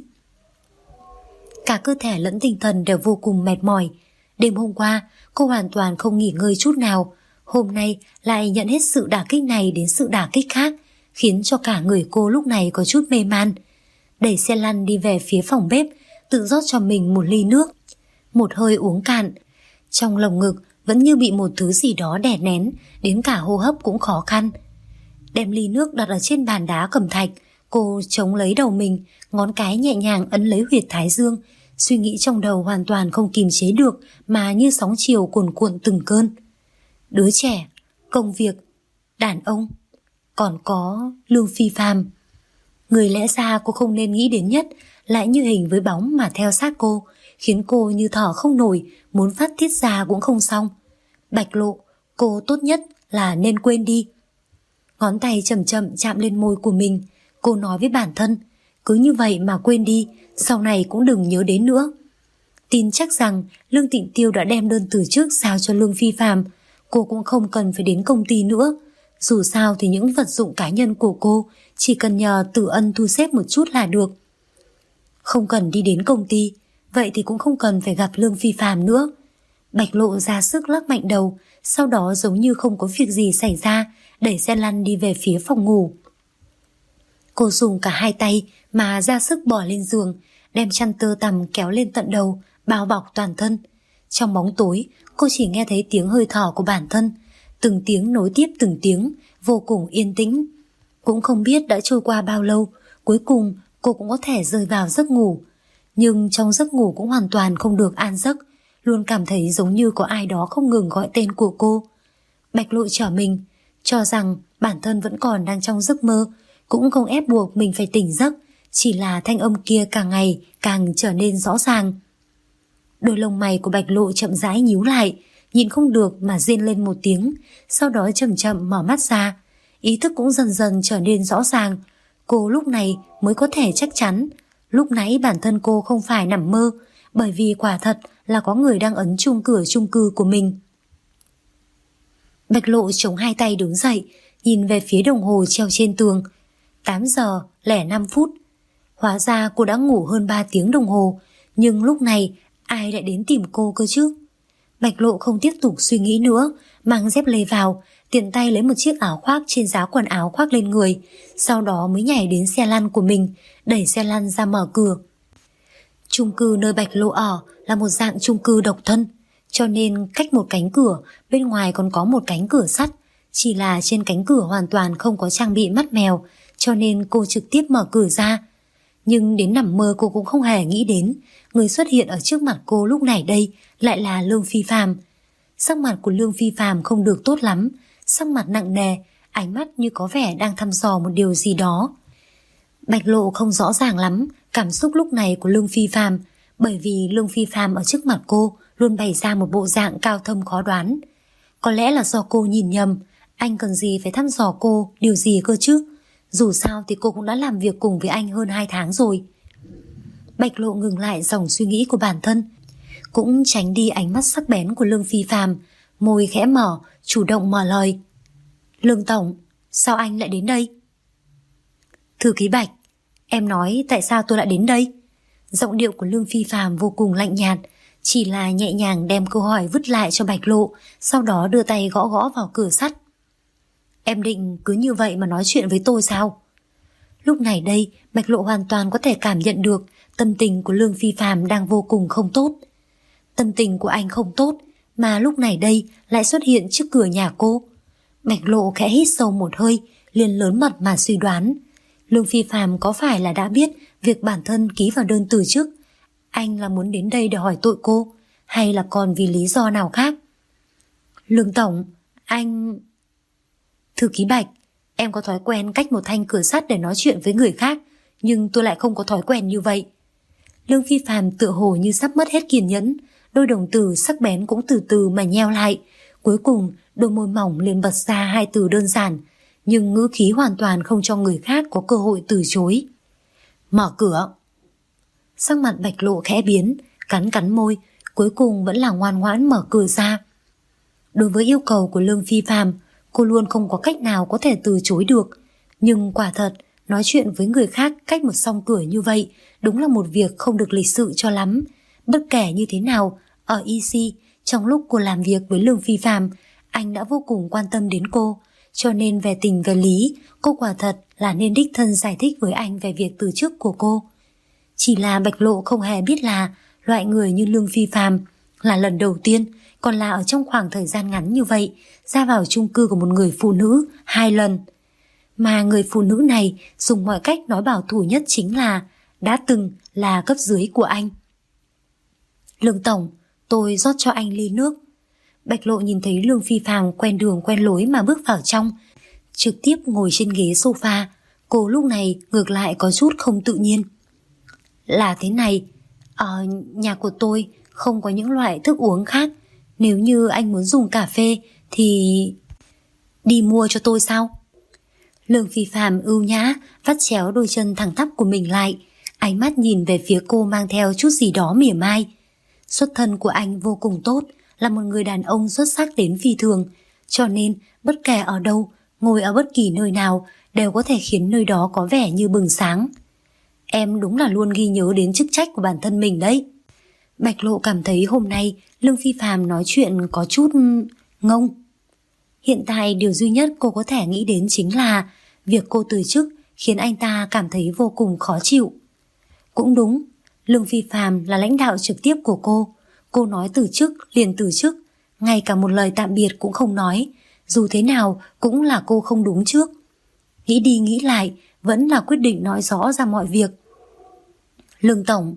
[SPEAKER 2] Cả cơ thể lẫn tinh thần đều vô cùng mệt mỏi. Đêm hôm qua, cô hoàn toàn không nghỉ ngơi chút nào. Hôm nay lại nhận hết sự đả kích này đến sự đả kích khác, khiến cho cả người cô lúc này có chút mê man. Đẩy xe lăn đi về phía phòng bếp, tự rót cho mình một ly nước. Một hơi uống cạn. Trong lồng ngực vẫn như bị một thứ gì đó đè nén, đến cả hô hấp cũng khó khăn. Đem ly nước đặt ở trên bàn đá cẩm thạch, cô chống lấy đầu mình, ngón cái nhẹ nhàng ấn lấy huyệt thái dương. Suy nghĩ trong đầu hoàn toàn không kìm chế được mà như sóng chiều cuồn cuộn từng cơn. Đứa trẻ, công việc, đàn ông, còn có Lương Phi Phạm. Người lẽ ra cô không nên nghĩ đến nhất lại như hình với bóng mà theo sát cô, khiến cô như thở không nổi, muốn phát tiết ra cũng không xong. Bạch Lộ, cô tốt nhất là nên quên đi. Ngón tay chậm chậm chạm lên môi của mình, cô nói với bản thân, cứ như vậy mà quên đi, sau này cũng đừng nhớ đến nữa. Tin chắc rằng Lương Tịnh Tiêu đã đem đơn từ chức giao cho Lương Phi Phạm, cô cũng không cần phải đến công ty nữa. Dù sao thì những vật dụng cá nhân của cô chỉ cần nhờ Tử Ân thu xếp một chút là được. Không cần đi đến công ty, vậy thì cũng không cần phải gặp Lương Phi Phạm nữa. Bạch Lộ ra sức lắc mạnh đầu, sau đó giống như không có việc gì xảy ra, đẩy xe lăn đi về phía phòng ngủ. Cô dùng cả hai tay mà ra sức bò lên giường, đem chăn tơ tằm kéo lên tận đầu, bao bọc toàn thân. Trong bóng tối, cô chỉ nghe thấy tiếng hơi thở của bản thân, từng tiếng nối tiếp từng tiếng, vô cùng yên tĩnh. Cũng không biết đã trôi qua bao lâu, cuối cùng cô cũng có thể rơi vào giấc ngủ. Nhưng trong giấc ngủ cũng hoàn toàn không được an giấc, luôn cảm thấy giống như có ai đó không ngừng gọi tên của cô. Bạch Lộ trở mình, cho rằng bản thân vẫn còn đang trong giấc mơ, cũng không ép buộc mình phải tỉnh giấc, chỉ là thanh âm kia càng ngày càng trở nên rõ ràng. Đôi lông mày của Bạch Lộ chậm rãi nhíu lại, nhìn không được mà rên lên một tiếng, sau đó chậm chậm mở mắt ra. Ý thức cũng dần dần trở nên rõ ràng. Cô lúc này mới có thể chắc chắn, lúc nãy bản thân cô không phải nằm mơ, bởi vì quả thật là có người đang ấn chuông cửa chung cư của mình. Bạch Lộ chống hai tay đứng dậy, nhìn về phía đồng hồ treo trên tường. 8 giờ 05 phút. Hóa ra cô đã ngủ hơn 3 tiếng đồng hồ, nhưng lúc này ai lại đến tìm cô cơ chứ? Bạch Lộ không tiếp tục suy nghĩ nữa, mang dép lê vào, tiện tay lấy một chiếc áo khoác trên giá quần áo khoác lên người, sau đó mới nhảy đến xe lăn của mình, đẩy xe lăn ra mở cửa. Chung cư nơi Bạch Lộ ở là một dạng chung cư độc thân, cho nên cách một cánh cửa, bên ngoài còn có một cánh cửa sắt, chỉ là trên cánh cửa hoàn toàn không có trang bị mắt mèo, cho nên cô trực tiếp mở cửa ra. Nhưng đến nằm mơ cô cũng không hề nghĩ đến, người xuất hiện ở trước mặt cô lúc này đây lại là Lương Phi Phạm. Sắc mặt của Lương Phi Phạm không được tốt lắm, sắc mặt nặng nề, ánh mắt như có vẻ đang thăm dò một điều gì đó. Bạch Lộ không rõ ràng lắm cảm xúc lúc này của Lương Phi Phạm, bởi vì Lương Phi Phạm ở trước mặt cô luôn bày ra một bộ dạng cao thâm khó đoán. Có lẽ là do cô nhìn nhầm, anh cần gì phải thăm dò cô điều gì cơ chứ. Dù sao thì cô cũng đã làm việc cùng với anh hơn 2 tháng rồi. Bạch Lộ ngừng lại dòng suy nghĩ của bản thân, cũng tránh đi ánh mắt sắc bén của Lương Phi Phàm, môi khẽ mở, chủ động mở lời. Lương Tổng, sao anh lại đến đây? Thư ký Bạch, em nói tại sao tôi lại đến đây? Giọng điệu của Lương Phi Phàm vô cùng lạnh nhạt, chỉ là nhẹ nhàng đem câu hỏi vứt lại cho Bạch Lộ, sau đó đưa tay gõ gõ vào cửa sắt. Em định cứ như vậy mà nói chuyện với tôi sao? Lúc này đây, Bạch Lộ hoàn toàn có thể cảm nhận được tâm tình của Lương Phi Phàm đang vô cùng không tốt. Tâm tình của anh không tốt, mà lúc này đây lại xuất hiện trước cửa nhà cô. Bạch Lộ khẽ hít sâu một hơi, liền lớn mật mà suy đoán. Lương Phi Phàm có phải là đã biết việc bản thân ký vào đơn từ chức? Anh là muốn đến đây để hỏi tội cô, hay là còn vì lý do nào khác? Lương Tổng, anh... Thư ký Bạch, em có thói quen cách một thanh cửa sắt để nói chuyện với người khác, nhưng tôi lại không có thói quen như vậy. Lương Phi Phàm tựa hồ như sắp mất hết kiên nhẫn, đôi đồng tử sắc bén cũng từ từ mà nheo lại. Cuối cùng, đôi môi mỏng liền bật ra 2 từ đơn giản, nhưng ngữ khí hoàn toàn không cho người khác có cơ hội từ chối. Mở cửa. Sắc mặt Bạch Lộ khẽ biến, cắn môi, cuối cùng vẫn là ngoan ngoãn mở cửa ra. Đối với yêu cầu của Lương Phi Phàm, cô luôn không có cách nào có thể từ chối được. Nhưng quả thật, nói chuyện với người khác cách một song cửa như vậy đúng là một việc không được lịch sự cho lắm. Bất kể như thế nào, ở EC, trong lúc cô làm việc với Lương Phi Phàm, anh đã vô cùng quan tâm đến cô, cho nên về tình về lý, cô quả thật là nên đích thân giải thích với anh về việc từ chức của cô. Chỉ là Bạch Lộ không hề biết là loại người như Lương Phi Phàm là lần đầu tiên, còn là ở trong khoảng thời gian ngắn như vậy, ra vào chung cư của một người phụ nữ 2 lần. Mà người phụ nữ này dùng mọi cách nói bảo thủ nhất chính là đã từng là cấp dưới của anh. Lương Tổng, tôi rót cho anh ly nước. Bạch Lộ nhìn thấy Lương Phi Phàm quen đường quen lối mà bước vào trong, trực tiếp ngồi trên ghế sofa. Cô lúc này ngược lại có chút không tự nhiên. Là thế này, ở nhà của tôi không có những loại thức uống khác. Nếu như anh muốn dùng cà phê thì... đi mua cho tôi sao? Lương Phi Phàm ưu nhã vắt chéo đôi chân thẳng tắp của mình lại, ánh mắt nhìn về phía cô mang theo chút gì đó mỉa mai. Xuất thân của anh vô cùng tốt, là một người đàn ông xuất sắc đến phi thường, cho nên bất kể ở đâu, ngồi ở bất kỳ nơi nào đều có thể khiến nơi đó có vẻ như bừng sáng. Em đúng là luôn ghi nhớ đến chức trách của bản thân mình đấy. Bạch Lộ cảm thấy hôm nay Lương Phi Phàm nói chuyện có chút ngông. Hiện tại điều duy nhất cô có thể nghĩ đến chính là việc cô từ chức khiến anh ta cảm thấy vô cùng khó chịu. Cũng đúng, Lương Phi Phàm là lãnh đạo trực tiếp của cô nói từ chức liền từ chức, ngay cả một lời tạm biệt cũng không nói, dù thế nào cũng là cô không đúng trước. Nghĩ đi nghĩ lại, vẫn là quyết định nói rõ ra mọi việc. Lương Tổng,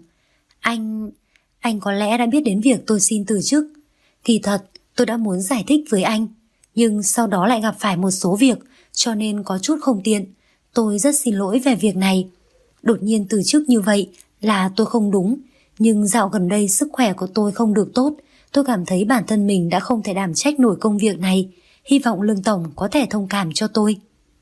[SPEAKER 2] anh có lẽ đã biết đến việc tôi xin từ chức. Kỳ thật, tôi đã muốn giải thích với anh, nhưng sau đó lại gặp phải một số việc, cho nên có chút không tiện. Tôi rất xin lỗi về việc này. Đột nhiên từ chức như vậy là tôi không đúng, nhưng dạo gần đây sức khỏe của tôi không được tốt. Tôi cảm thấy bản thân mình đã không thể đảm trách nổi công việc này. Hy vọng Lương Tổng có thể thông cảm cho tôi.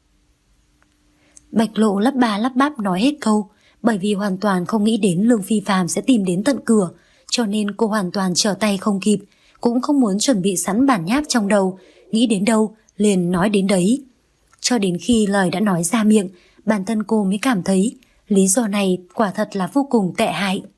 [SPEAKER 2] Bạch Lộ lắp ba lắp bắp nói hết câu, bởi vì hoàn toàn không nghĩ đến Lương Phi Phàm sẽ tìm đến tận cửa, cho nên cô hoàn toàn trở tay không kịp, cũng không muốn chuẩn bị sẵn bản nháp trong đầu, nghĩ đến đâu liền nói đến đấy. Cho đến khi lời đã nói ra miệng, bản thân cô mới cảm thấy lý do này quả thật là vô cùng tệ hại.